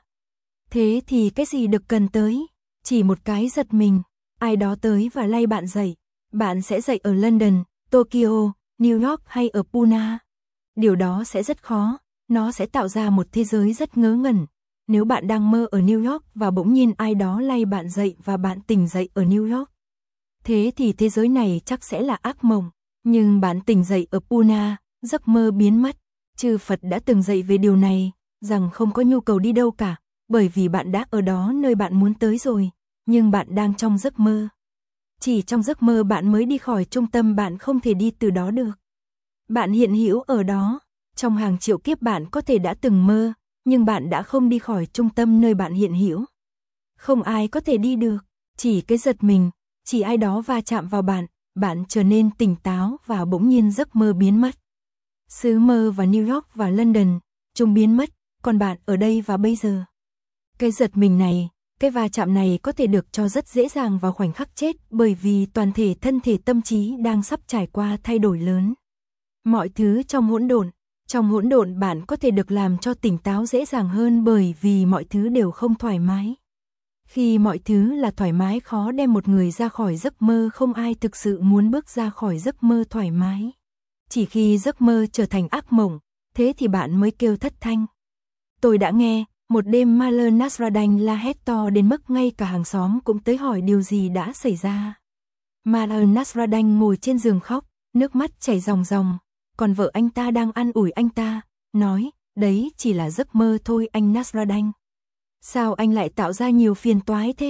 Thế thì cái gì được cần tới? Chỉ một cái giật mình, ai đó tới và lay bạn dậy. Bạn sẽ dậy ở London, Tokyo, New York hay ở Pune. Điều đó sẽ rất khó, nó sẽ tạo ra một thế giới rất ngớ ngẩn. Nếu bạn đang mơ ở New York và bỗng nhiên ai đó lay bạn dậy và bạn tỉnh dậy ở New York, thế thì thế giới này chắc sẽ là ác mộng. Nhưng bạn tỉnh dậy ở Pune, giấc mơ biến mất. Chư Phật đã từng dạy về điều này, rằng không có nhu cầu đi đâu cả, bởi vì bạn đã ở đó nơi bạn muốn tới rồi, nhưng bạn đang trong giấc mơ. Chỉ trong giấc mơ bạn mới đi khỏi trung tâm, bạn không thể đi từ đó được. Bạn hiện hữu ở đó, trong hàng triệu kiếp bạn có thể đã từng mơ, nhưng bạn đã không đi khỏi trung tâm nơi bạn hiện hữu. Không ai có thể đi được, chỉ cái giật mình, chỉ ai đó va chạm vào bạn, bạn trở nên tỉnh táo và bỗng nhiên giấc mơ biến mất. Xứ mơ và New York và London, chúng biến mất, còn bạn ở đây và bây giờ. Cái giật mình này, cái va chạm này có thể được cho rất dễ dàng vào khoảnh khắc chết, bởi vì toàn thể thân thể tâm trí đang sắp trải qua thay đổi lớn. Mọi thứ trong hỗn độn, trong hỗn độn bạn có thể được làm cho tỉnh táo dễ dàng hơn, bởi vì mọi thứ đều không thoải mái. Khi mọi thứ là thoải mái, khó đem một người ra khỏi giấc mơ, không ai thực sự muốn bước ra khỏi giấc mơ thoải mái. Chỉ khi giấc mơ trở thành ác mộng, thế thì bạn mới kêu thất thanh. Tôi đã nghe, một đêm Maler Nasrallah la hét to đến mức ngay cả hàng xóm cũng tới hỏi điều gì đã xảy ra. Maler Nasrallah ngồi trên giường khóc, nước mắt chảy ròng ròng, còn vợ anh ta đang an ủi anh ta, nói, đấy chỉ là giấc mơ thôi anh Nasrallah. Sao anh lại tạo ra nhiều phiền toái thế?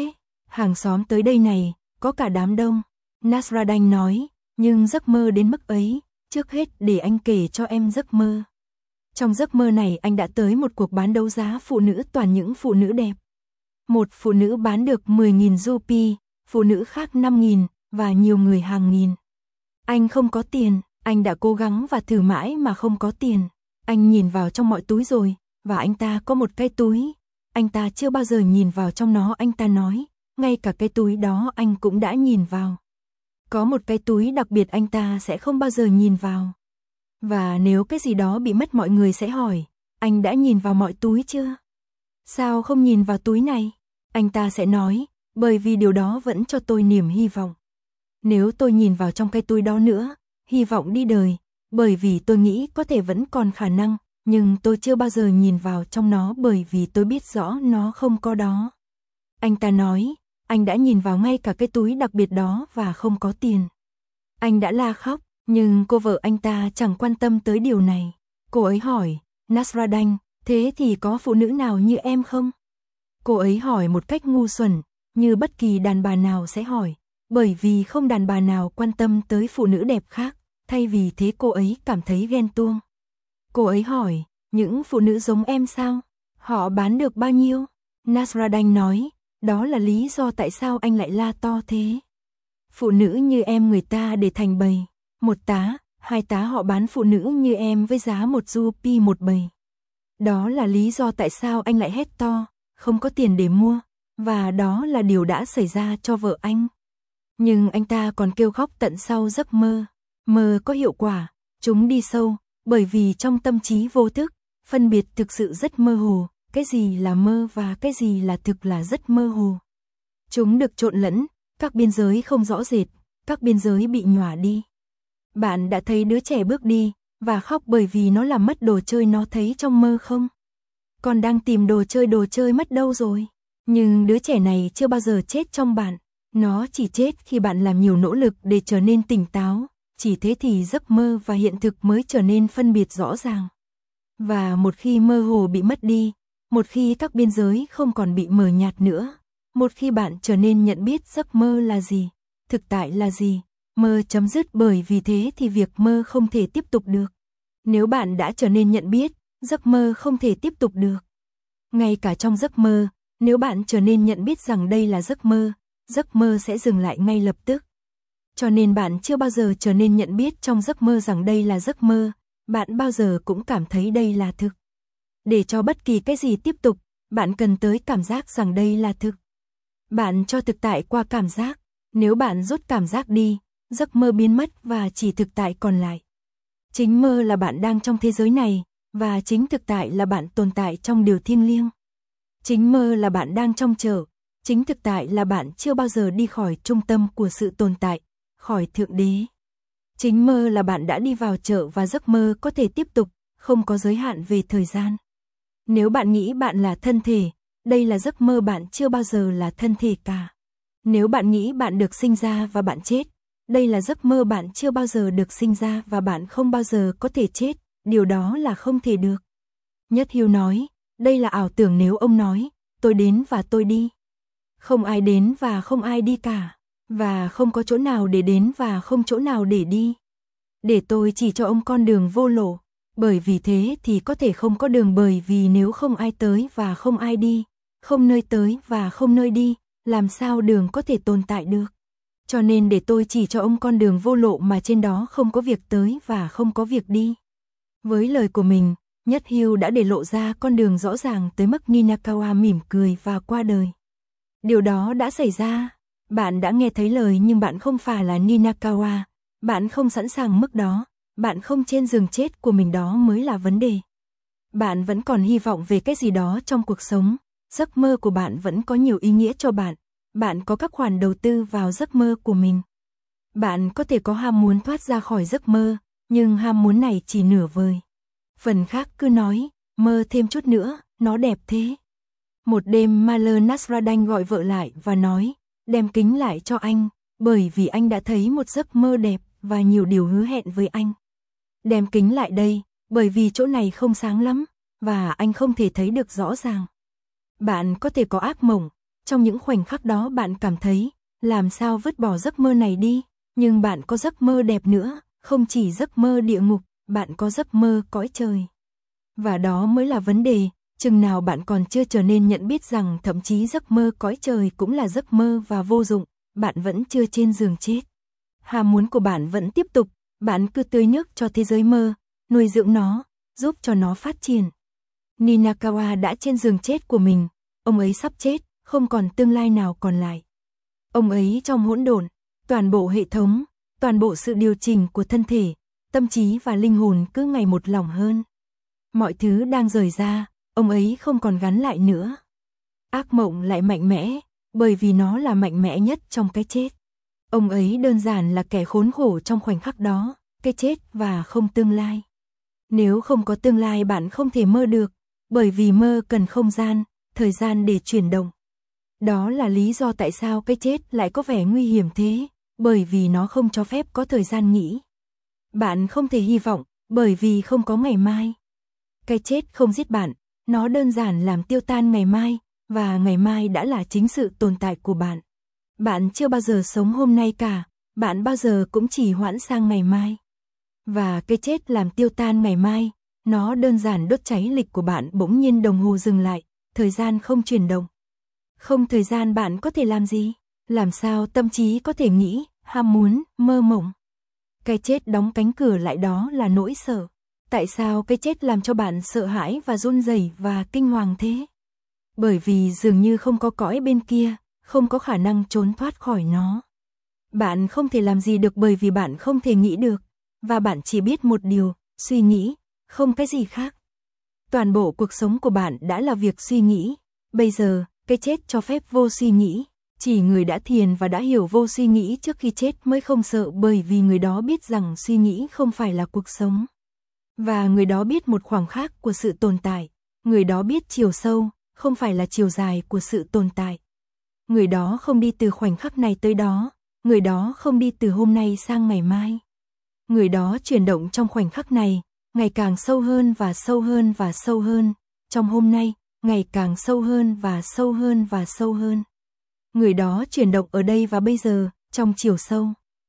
Hàng xóm tới đây này, có cả đám đông. Nasradanh nói, nhưng giấc mơ đến mức ấy, trước hết để anh kể cho em giấc mơ. Trong giấc mơ này anh đã tới một cuộc bán đấu giá phụ nữ toàn những phụ nữ đẹp. Một phụ nữ bán được mười nghìn rupee, phụ nữ khác năm nghìn, và nhiều người hàng nghìn. Anh không có tiền, anh đã cố gắng và thử mãi mà không có tiền. Anh nhìn vào trong mọi túi rồi, và anh ta có một cái túi. Anh ta chưa bao giờ nhìn vào trong nó, anh ta nói, ngay cả cái túi đó anh cũng đã nhìn vào. Có một cái túi đặc biệt anh ta sẽ không bao giờ nhìn vào. Và nếu cái gì đó bị mất mọi người sẽ hỏi, anh đã nhìn vào mọi túi chưa? Sao không nhìn vào túi này? Anh ta sẽ nói, bởi vì điều đó vẫn cho tôi niềm hy vọng. Nếu tôi nhìn vào trong cái túi đó nữa, hy vọng đi đời, bởi vì tôi nghĩ có thể vẫn còn khả năng, nhưng tôi chưa bao giờ nhìn vào trong nó bởi vì tôi biết rõ nó không có đó. Anh ta nói, anh đã nhìn vào ngay cả cái túi đặc biệt đó và không có tiền. Anh đã la khóc, nhưng cô vợ anh ta chẳng quan tâm tới điều này. Cô ấy hỏi, Nasradanh, thế thì có phụ nữ nào như em không? Cô ấy hỏi một cách ngu xuẩn, như bất kỳ đàn bà nào sẽ hỏi, bởi vì không đàn bà nào quan tâm tới phụ nữ đẹp khác, thay vì thế cô ấy cảm thấy ghen tuông. Cô ấy hỏi, những phụ nữ giống em sao? Họ bán được bao nhiêu? Nasradanh nói, đó là lý do tại sao anh lại la to thế. Phụ nữ như em người ta để thành bầy, một tá, hai tá họ bán phụ nữ như em với giá một rupee một bầy. Đó là lý do tại sao anh lại hét to, không có tiền để mua, và đó là điều đã xảy ra cho vợ anh. Nhưng anh ta còn kêu khóc tận sau giấc mơ. Mơ có hiệu quả, chúng đi sâu, bởi vì trong tâm trí vô thức, phân biệt thực sự rất mơ hồ, cái gì là mơ và cái gì là thực là rất mơ hồ. Chúng được trộn lẫn, các biên giới không rõ rệt, các biên giới bị nhòa đi. Bạn đã thấy đứa trẻ bước đi, và khóc bởi vì nó làm mất đồ chơi nó thấy trong mơ không? Con đang tìm đồ chơi, đồ chơi mất đâu rồi? Nhưng đứa trẻ này chưa bao giờ chết trong bạn. Nó chỉ chết khi bạn làm nhiều nỗ lực để trở nên tỉnh táo. Chỉ thế thì giấc mơ và hiện thực mới trở nên phân biệt rõ ràng. Và một khi mơ hồ bị mất đi, một khi các biên giới không còn bị mờ nhạt nữa, một khi bạn trở nên nhận biết giấc mơ là gì, thực tại là gì, mơ chấm dứt, bởi vì thế thì việc mơ không thể tiếp tục được. Nếu bạn đã trở nên nhận biết, giấc mơ không thể tiếp tục được. Ngay cả trong giấc mơ, nếu bạn trở nên nhận biết rằng đây là giấc mơ, giấc mơ sẽ dừng lại ngay lập tức. Cho nên bạn chưa bao giờ trở nên nhận biết trong giấc mơ rằng đây là giấc mơ, bạn bao giờ cũng cảm thấy đây là thực. Để cho bất kỳ cái gì tiếp tục, bạn cần tới cảm giác rằng đây là thực. Bạn cho thực tại qua cảm giác, nếu bạn rút cảm giác đi, giấc mơ biến mất và chỉ thực tại còn lại. Chính mơ là bạn đang trong thế giới này, và chính thực tại là bạn tồn tại trong điều thiêng liêng. Chính mơ là bạn đang trong chợ, chính thực tại là bạn chưa bao giờ đi khỏi trung tâm của sự tồn tại, khỏi Thượng Đế. Chính mơ là bạn đã đi vào chợ và giấc mơ có thể tiếp tục, không có giới hạn về thời gian. Nếu bạn nghĩ bạn là thân thể, đây là giấc mơ, bạn chưa bao giờ là thân thể cả. Nếu bạn nghĩ bạn được sinh ra và bạn chết, đây là giấc mơ, bạn chưa bao giờ được sinh ra và bạn không bao giờ có thể chết, điều đó là không thể được. Nhất Hưu nói, đây là ảo tưởng nếu ông nói, tôi đến và tôi đi. Không ai đến và không ai đi cả, và không có chỗ nào để đến và không chỗ nào để đi. Để tôi chỉ cho ông con đường vô lộ, bởi vì thế thì có thể không có đường, bởi vì nếu không ai tới và không ai đi, không nơi tới và không nơi đi, làm sao đường có thể tồn tại được. Cho nên để tôi chỉ cho ông con đường vô lộ mà trên đó không có việc tới và không có việc đi. Với lời của mình, Nhất Hưu đã để lộ ra con đường rõ ràng tới mức Ninakawa mỉm cười và qua đời. Điều đó đã xảy ra. Bạn đã nghe thấy lời nhưng bạn không phải là Ninakawa. Bạn không sẵn sàng mức đó. Bạn không trên giường chết của mình, đó mới là vấn đề. Bạn vẫn còn hy vọng về cái gì đó trong cuộc sống. Giấc mơ của bạn vẫn có nhiều ý nghĩa cho bạn. Bạn có các khoản đầu tư vào giấc mơ của mình. Bạn có thể có ham muốn thoát ra khỏi giấc mơ, nhưng ham muốn này chỉ nửa vời. Phần khác cứ nói, mơ thêm chút nữa, nó đẹp thế. Một đêm Maler Nasradanh gọi vợ lại và nói, đem kính lại cho anh, bởi vì anh đã thấy một giấc mơ đẹp và nhiều điều hứa hẹn với anh. Đem kính lại đây, bởi vì chỗ này không sáng lắm, và anh không thể thấy được rõ ràng. Bạn có thể có ác mộng, Trong những khoảnh khắc đó bạn cảm thấy, làm sao vứt bỏ giấc mơ này đi, nhưng bạn có giấc mơ đẹp nữa, không chỉ giấc mơ địa ngục, bạn có giấc mơ cõi trời. Và đó mới là vấn đề, chừng nào bạn còn chưa trở nên nhận biết rằng thậm chí giấc mơ cõi trời cũng là giấc mơ và vô dụng, bạn vẫn chưa trên giường chết. Ham muốn của bạn vẫn tiếp tục, bạn cứ tưới nước cho thế giới mơ, nuôi dưỡng nó, giúp cho nó phát triển. Ninakawa đã trên giường chết của mình, ông ấy sắp chết, không còn tương lai nào còn lại. Ông ấy trong hỗn độn, toàn bộ hệ thống, toàn bộ sự điều chỉnh của thân thể, tâm trí và linh hồn cứ ngày một lỏng hơn. Mọi thứ đang rời ra, ông ấy không còn gắn lại nữa. Ác mộng lại mạnh mẽ, bởi vì nó là mạnh mẽ nhất trong cái chết. Ông ấy đơn giản là kẻ khốn khổ trong khoảnh khắc đó, cái chết và không tương lai. Nếu không có tương lai bạn không thể mơ được, bởi vì mơ cần không gian, thời gian để chuyển động. Đó là lý do tại sao cái chết lại có vẻ nguy hiểm thế, bởi vì nó không cho phép có thời gian nghĩ. Bạn không thể hy vọng, bởi vì không có ngày mai. Cái chết không giết bạn, nó đơn giản làm tiêu tan ngày mai, và ngày mai đã là chính sự tồn tại của bạn. Bạn chưa bao giờ sống hôm nay cả, bạn bao giờ cũng chỉ hoãn sang ngày mai. Và cái chết làm tiêu tan ngày mai, nó đơn giản đốt cháy lịch của bạn. Bỗng nhiên đồng hồ dừng lại, thời gian không chuyển động. Không thời gian bạn có thể làm gì? Làm sao tâm trí có thể nghĩ, ham muốn, mơ mộng? Cái chết đóng cánh cửa lại, đó là nỗi sợ. Tại sao cái chết làm cho bạn sợ hãi và run rẩy và kinh hoàng thế? Bởi vì dường như không có cõi bên kia, không có khả năng trốn thoát khỏi nó. Bạn không thể làm gì được bởi vì bạn không thể nghĩ được, và bạn chỉ biết một điều, suy nghĩ, không cái gì khác. Toàn bộ cuộc sống của bạn đã là việc suy nghĩ. Bây giờ, cái chết cho phép vô suy nghĩ. Chỉ người đã thiền và đã hiểu vô suy nghĩ trước khi chết mới không sợ, bởi vì người đó biết rằng suy nghĩ không phải là cuộc sống. Và người đó biết một khoảng khác của sự tồn tại. Người đó biết chiều sâu, không phải là chiều dài của sự tồn tại. Người đó không đi từ khoảnh khắc này tới đó. Người đó không đi từ hôm nay sang ngày mai. Người đó chuyển động trong khoảnh khắc này, ngày càng sâu hơn và sâu hơn và sâu hơn. Trong hôm nay, ngày càng sâu hơn và sâu hơn và sâu hơn. Người đó chuyển động ở đây và bây giờ, trong chiều sâu.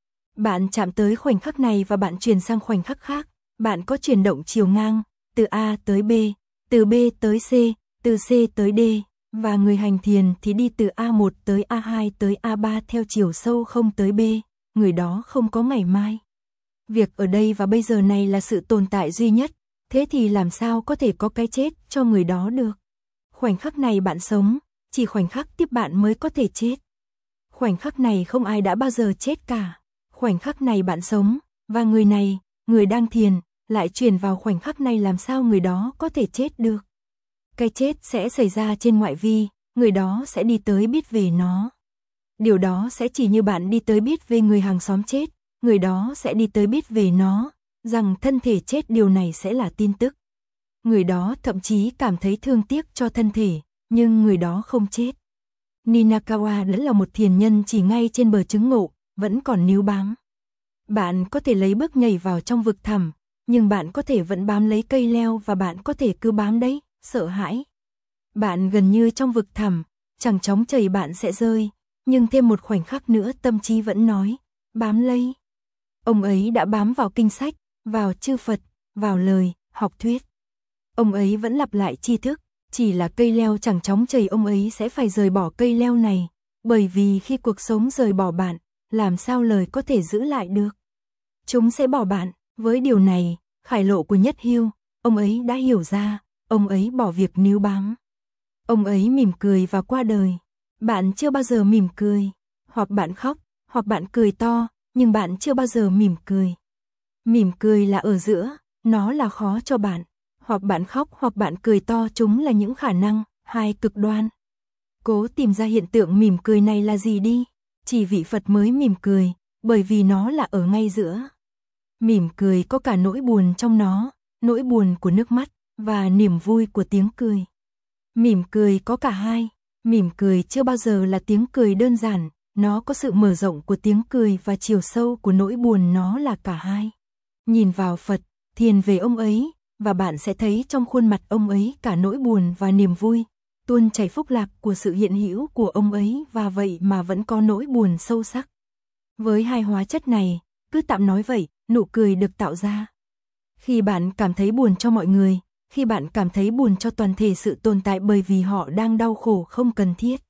Bạn chạm tới khoảnh khắc này và bạn chuyển sang khoảnh khắc khác. Bạn có chuyển động chiều ngang, từ A tới B, từ B tới C, từ C tới D. Và người hành thiền thì đi từ A một tới A hai tới A ba theo chiều sâu không tới B. Người đó không có ngày mai. Việc ở đây và bây giờ này là sự tồn tại duy nhất. Thế thì làm sao có thể có cái chết cho người đó được? Khoảnh khắc này bạn sống, chỉ khoảnh khắc tiếp bạn mới có thể chết. Khoảnh khắc này không ai đã bao giờ chết cả. Khoảnh khắc này bạn sống, và người này, người đang thiền, lại chuyển vào khoảnh khắc này, làm sao người đó có thể chết được? Cái chết sẽ xảy ra trên ngoại vi, người đó sẽ đi tới biết về nó. Điều đó sẽ chỉ như bạn đi tới biết về người hàng xóm chết, người đó sẽ đi tới biết về nó, rằng thân thể chết, điều này sẽ là tin tức. Người đó thậm chí cảm thấy thương tiếc cho thân thể, nhưng người đó không chết. Ninakawa đã là một thiền nhân chỉ ngay trên bờ chứng ngộ, vẫn còn níu bám. Bạn có thể lấy bước nhảy vào trong vực thẳm, nhưng bạn có thể vẫn bám lấy cây leo và bạn có thể cứ bám đấy, sợ hãi. Bạn gần như trong vực thẳm, chẳng chóng chảy bạn sẽ rơi, nhưng thêm một khoảnh khắc nữa tâm trí vẫn nói, bám lấy. Ông ấy đã bám vào kinh sách, vào chư Phật, vào lời, học thuyết. Ông ấy vẫn lặp lại tri thức, chỉ là cây leo chẳng chóng chảy, ông ấy sẽ phải rời bỏ cây leo này, bởi vì khi cuộc sống rời bỏ bạn, làm sao lời có thể giữ lại được? Chúng sẽ bỏ bạn. Với điều này, khải lộ của Nhất Hưu, ông ấy đã hiểu ra, ông ấy bỏ việc níu bám. Ông ấy mỉm cười và qua đời. Bạn chưa bao giờ mỉm cười, hoặc bạn khóc, hoặc bạn cười to, nhưng bạn chưa bao giờ mỉm cười. Mỉm cười là ở giữa, nó là khó cho bạn. Hoặc bạn khóc hoặc bạn cười to, chúng là những khả năng, hai cực đoan. Cố tìm ra hiện tượng mỉm cười này là gì đi. Chỉ vị Phật mới mỉm cười, bởi vì nó là ở ngay giữa. Mỉm cười có cả nỗi buồn trong nó, nỗi buồn của nước mắt, và niềm vui của tiếng cười. Mỉm cười có cả hai. Mỉm cười chưa bao giờ là tiếng cười đơn giản, nó có sự mở rộng của tiếng cười và chiều sâu của nỗi buồn, nó là cả hai. Nhìn vào Phật, thiền về ông ấy, và bạn sẽ thấy trong khuôn mặt ông ấy cả nỗi buồn và niềm vui. tuôn chảy phúc lạc của sự hiện hữu của ông ấy và vậy mà vẫn có nỗi buồn sâu sắc. Với hai hóa chất này, cứ tạm nói vậy, nụ cười được tạo ra. Khi bạn cảm thấy buồn cho mọi người, khi bạn cảm thấy buồn cho toàn thể sự tồn tại bởi vì họ đang đau khổ không cần thiết.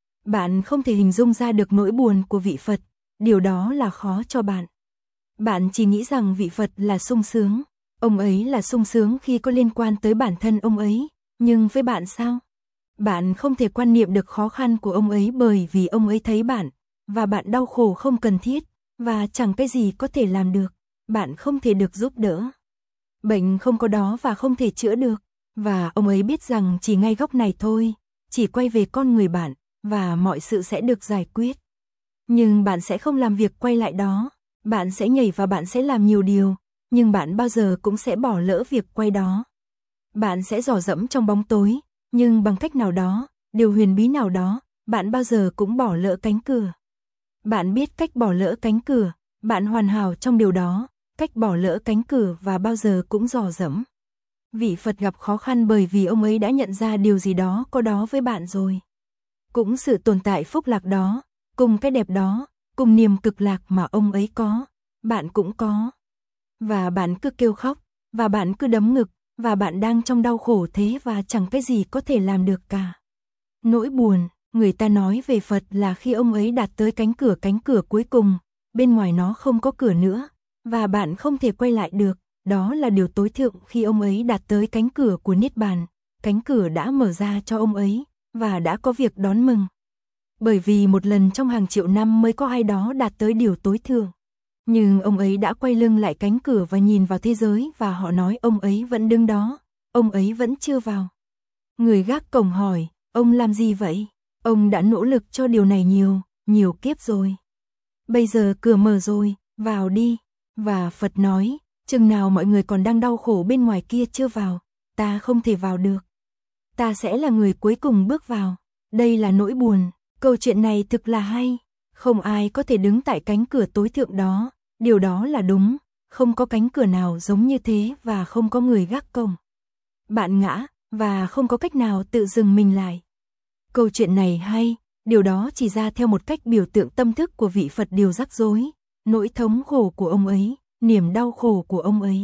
Bạn không thể hình dung ra được nỗi buồn của vị Phật, điều đó là khó cho bạn. Bạn chỉ nghĩ rằng vị Phật là sung sướng, ông ấy là sung sướng khi có liên quan tới bản thân ông ấy, nhưng với bạn sao? Bạn không thể quan niệm được khó khăn của ông ấy bởi vì ông ấy thấy bạn, và bạn đau khổ không cần thiết, và chẳng cái gì có thể làm được, bạn không thể được giúp đỡ. Bệnh không có đó và không thể chữa được, và ông ấy biết rằng chỉ ngay góc này thôi, chỉ quay về con người bạn, và mọi sự sẽ được giải quyết. Nhưng bạn sẽ không làm việc quay lại đó, bạn sẽ nhảy và bạn sẽ làm nhiều điều, nhưng bạn bao giờ cũng sẽ bỏ lỡ việc quay đó. Bạn sẽ dò dẫm trong bóng tối, nhưng bằng cách nào đó, điều huyền bí nào đó, bạn bao giờ cũng bỏ lỡ cánh cửa. Bạn biết cách bỏ lỡ cánh cửa, bạn hoàn hảo trong điều đó, cách bỏ lỡ cánh cửa và bao giờ cũng dò dẫm. Vị Phật gặp khó khăn bởi vì ông ấy đã nhận ra điều gì đó có đó với bạn rồi. Cũng sự tồn tại phúc lạc đó, cùng cái đẹp đó, cùng niềm cực lạc mà ông ấy có, bạn cũng có. Và bạn cứ kêu khóc, và bạn cứ đấm ngực, và bạn đang trong đau khổ thế và chẳng cái gì có thể làm được cả. Nỗi buồn, người ta nói về Phật là khi ông ấy đạt tới cánh cửa cánh cửa cuối cùng, bên ngoài nó không có cửa nữa, và bạn không thể quay lại được, đó là điều tối thượng khi ông ấy đạt tới cánh cửa của Niết Bàn, cánh cửa đã mở ra cho ông ấy, và đã có việc đón mừng. Bởi vì một lần trong hàng triệu năm mới có ai đó đạt tới điều tối thượng. Nhưng ông ấy đã quay lưng lại cánh cửa và nhìn vào thế giới và họ nói ông ấy vẫn đứng đó, ông ấy vẫn chưa vào. Người gác cổng hỏi, ông làm gì vậy? Ông đã nỗ lực cho điều này nhiều, nhiều kiếp rồi. Bây giờ cửa mở rồi, vào đi. Và Phật nói, chừng nào mọi người còn đang đau khổ bên ngoài kia chưa vào, ta không thể vào được. Ta sẽ là người cuối cùng bước vào. Đây là nỗi buồn, câu chuyện này thực là hay. Không ai có thể đứng tại cánh cửa tối thượng đó, điều đó là đúng, không có cánh cửa nào giống như thế và không có người gác cổng. Bạn ngã, và không có cách nào tự dừng mình lại. Câu chuyện này hay, điều đó chỉ ra theo một cách biểu tượng tâm thức của vị Phật điều rắc rối, nỗi thống khổ của ông ấy, niềm đau khổ của ông ấy.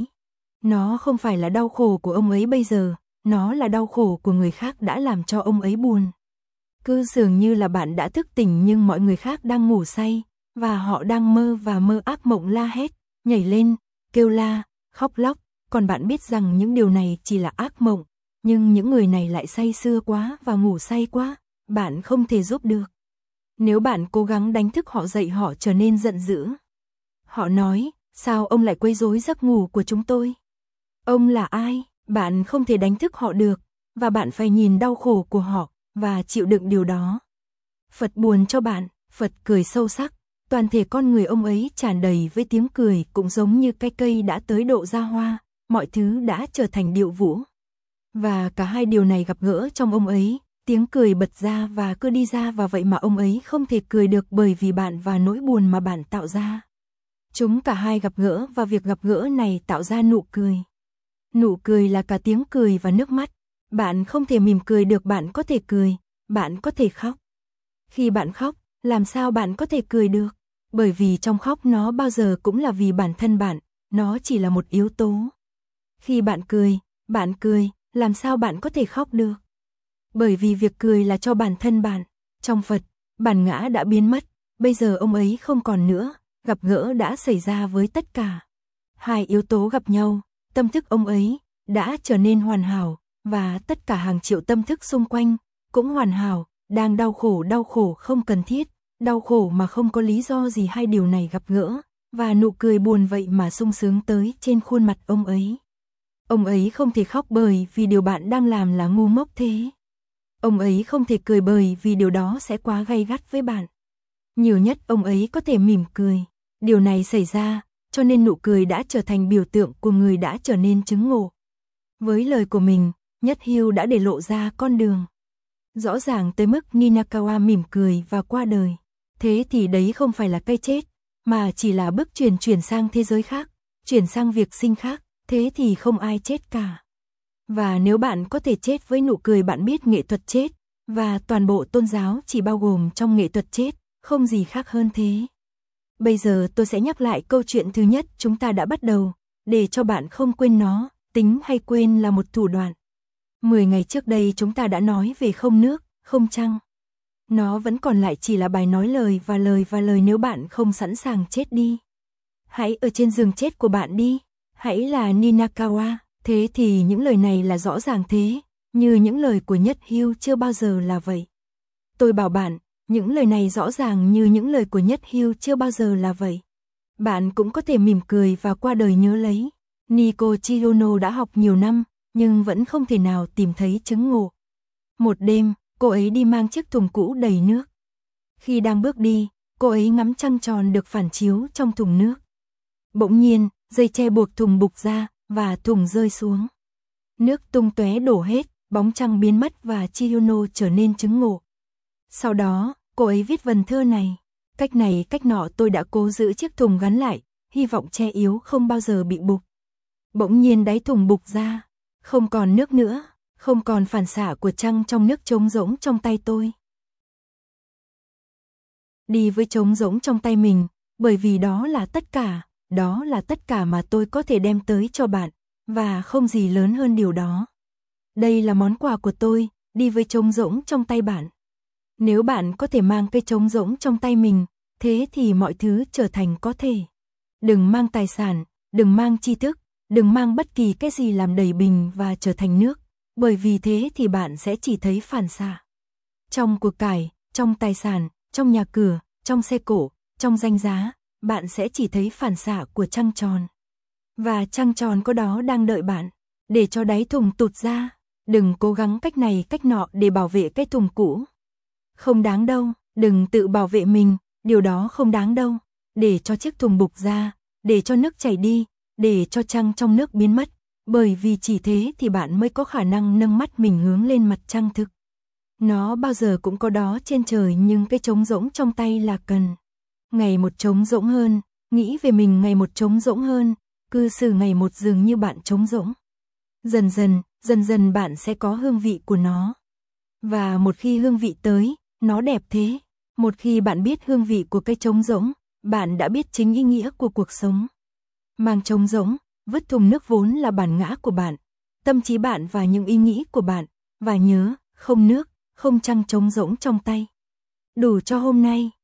Nó không phải là đau khổ của ông ấy bây giờ, nó là đau khổ của người khác đã làm cho ông ấy buồn. Cứ dường như là bạn đã thức tỉnh nhưng mọi người khác đang ngủ say, và họ đang mơ và mơ ác mộng la hét, nhảy lên, kêu la, khóc lóc, còn bạn biết rằng những điều này chỉ là ác mộng, nhưng những người này lại say sưa quá và ngủ say quá, bạn không thể giúp được. Nếu bạn cố gắng đánh thức họ dậy họ trở nên giận dữ. Họ nói, sao ông lại quấy rối giấc ngủ của chúng tôi? Ông là ai? Bạn không thể đánh thức họ được, và bạn phải nhìn đau khổ của họ, và chịu đựng điều đó. Phật buồn cho bạn, Phật cười sâu sắc, toàn thể con người ông ấy tràn đầy với tiếng cười cũng giống như cái cây đã tới độ ra hoa, mọi thứ đã trở thành điệu vũ. Và cả hai điều này gặp gỡ trong ông ấy, tiếng cười bật ra và cứ đi ra và vậy mà ông ấy không thể cười được bởi vì bạn và nỗi buồn mà bạn tạo ra. Chúng cả hai gặp gỡ và việc gặp gỡ này tạo ra nụ cười. Nụ cười là cả tiếng cười và nước mắt. Bạn không thể mỉm cười được, bạn có thể cười, bạn có thể khóc. Khi bạn khóc, làm sao bạn có thể cười được? Bởi vì trong khóc nó bao giờ cũng là vì bản thân bạn, nó chỉ là một yếu tố. Khi bạn cười, bạn cười, làm sao bạn có thể khóc được? Bởi vì việc cười là cho bản thân bạn. Trong Phật, bản ngã đã biến mất, bây giờ ông ấy không còn nữa, gặp gỡ đã xảy ra với tất cả. Hai yếu tố gặp nhau, tâm thức ông ấy đã trở nên hoàn hảo, và tất cả hàng triệu tâm thức xung quanh cũng hoàn hảo, đang đau khổ đau khổ không cần thiết, đau khổ mà không có lý do gì. Hai điều này gặp gỡ, và nụ cười buồn vậy mà sung sướng tới trên khuôn mặt ông ấy. Ông ấy không thể khóc bởi vì điều bạn đang làm là ngu ngốc thế. Ông ấy không thể cười bởi vì điều đó sẽ quá gay gắt với bạn. Nhiều nhất ông ấy có thể mỉm cười. Điều này xảy ra, cho nên nụ cười đã trở thành biểu tượng của người đã trở nên chứng ngộ. Với lời của mình, Nhất Hưu đã để lộ ra con đường. Rõ ràng tới mức Ninakawa mỉm cười và qua đời. Thế thì đấy không phải là cái chết, mà chỉ là bước chuyển chuyển sang thế giới khác, chuyển sang việc sinh khác, thế thì không ai chết cả. Và nếu bạn có thể chết với nụ cười, bạn biết nghệ thuật chết, Và toàn bộ tôn giáo chỉ bao gồm trong nghệ thuật chết, không gì khác hơn thế. Bây giờ tôi sẽ nhắc lại câu chuyện thứ nhất chúng ta đã bắt đầu, để cho bạn không quên nó, tính hay quên là một thủ đoạn. Mười ngày trước đây chúng ta đã nói về không nước, không trăng. Nó vẫn còn lại chỉ là bài nói lời và lời và lời nếu bạn không sẵn sàng chết đi. Hãy ở trên giường chết của bạn đi, hãy là Ninakawa, thế thì những lời này là rõ ràng thế, như những lời của Nhất Hưu chưa bao giờ là vậy. Tôi bảo bạn, những lời này rõ ràng như những lời của Nhất Hưu chưa bao giờ là vậy. Bạn cũng có thể mỉm cười và qua đời nhớ lấy. Nico Chiyono đã học nhiều năm, nhưng vẫn không thể nào tìm thấy chứng ngộ. Một đêm, cô ấy đi mang chiếc thùng cũ đầy nước. Khi đang bước đi, cô ấy ngắm trăng tròn được phản chiếu trong thùng nước. Bỗng nhiên, dây che buộc thùng bục ra, và thùng rơi xuống. Nước tung tóe đổ hết, bóng trăng biến mất và Chiyono trở nên chứng ngộ. Sau đó, cô ấy viết vần thơ này. Cách này cách nọ tôi đã cố giữ chiếc thùng gắn lại, hy vọng che yếu không bao giờ bị bục. Bỗng nhiên đáy thùng bục ra, không còn nước nữa, không còn phản xạ của trăng trong nước trống rỗng trong tay tôi. Đi với trống rỗng trong tay mình, bởi vì đó là tất cả, đó là tất cả mà tôi có thể đem tới cho bạn, và không gì lớn hơn điều đó. Đây là món quà của tôi, đi với trống rỗng trong tay bạn. Nếu bạn có thể mang cây trống rỗng trong tay mình, thế thì mọi thứ trở thành có thể. Đừng mang tài sản, đừng mang tri thức, đừng mang bất kỳ cái gì làm đầy bình và trở thành nước, bởi vì thế thì bạn sẽ chỉ thấy phản xạ. Trong cuộc cải, trong tài sản, trong nhà cửa, trong xe cộ, trong danh giá, bạn sẽ chỉ thấy phản xạ của trăng tròn. Và trăng tròn có đó đang đợi bạn, để cho đáy thùng tụt ra. Đừng cố gắng cách này cách nọ để bảo vệ cái thùng cũ. Không đáng đâu, đừng tự bảo vệ mình, điều đó không đáng đâu. Để cho chiếc thùng bục ra, để cho nước chảy đi, để cho trăng trong nước biến mất, bởi vì chỉ thế thì bạn mới có khả năng nâng mắt mình hướng lên mặt trăng thực. Nó bao giờ cũng có đó trên trời nhưng cái trống rỗng trong tay là cần. Ngày một trống rỗng hơn, nghĩ về mình ngày một trống rỗng hơn, cư xử ngày một dường như bạn trống rỗng. Dần dần, dần dần bạn sẽ có hương vị của nó. Và một khi hương vị tới, nó đẹp thế. Một khi bạn biết hương vị của cái trống rỗng, bạn đã biết chính ý nghĩa của cuộc sống. Mang trống rỗng, vứt thùng nước vốn là bản ngã của bạn, tâm trí bạn và những ý nghĩ của bạn. Và nhớ, không nước, không trăng trống rỗng trong tay. Đủ cho hôm nay.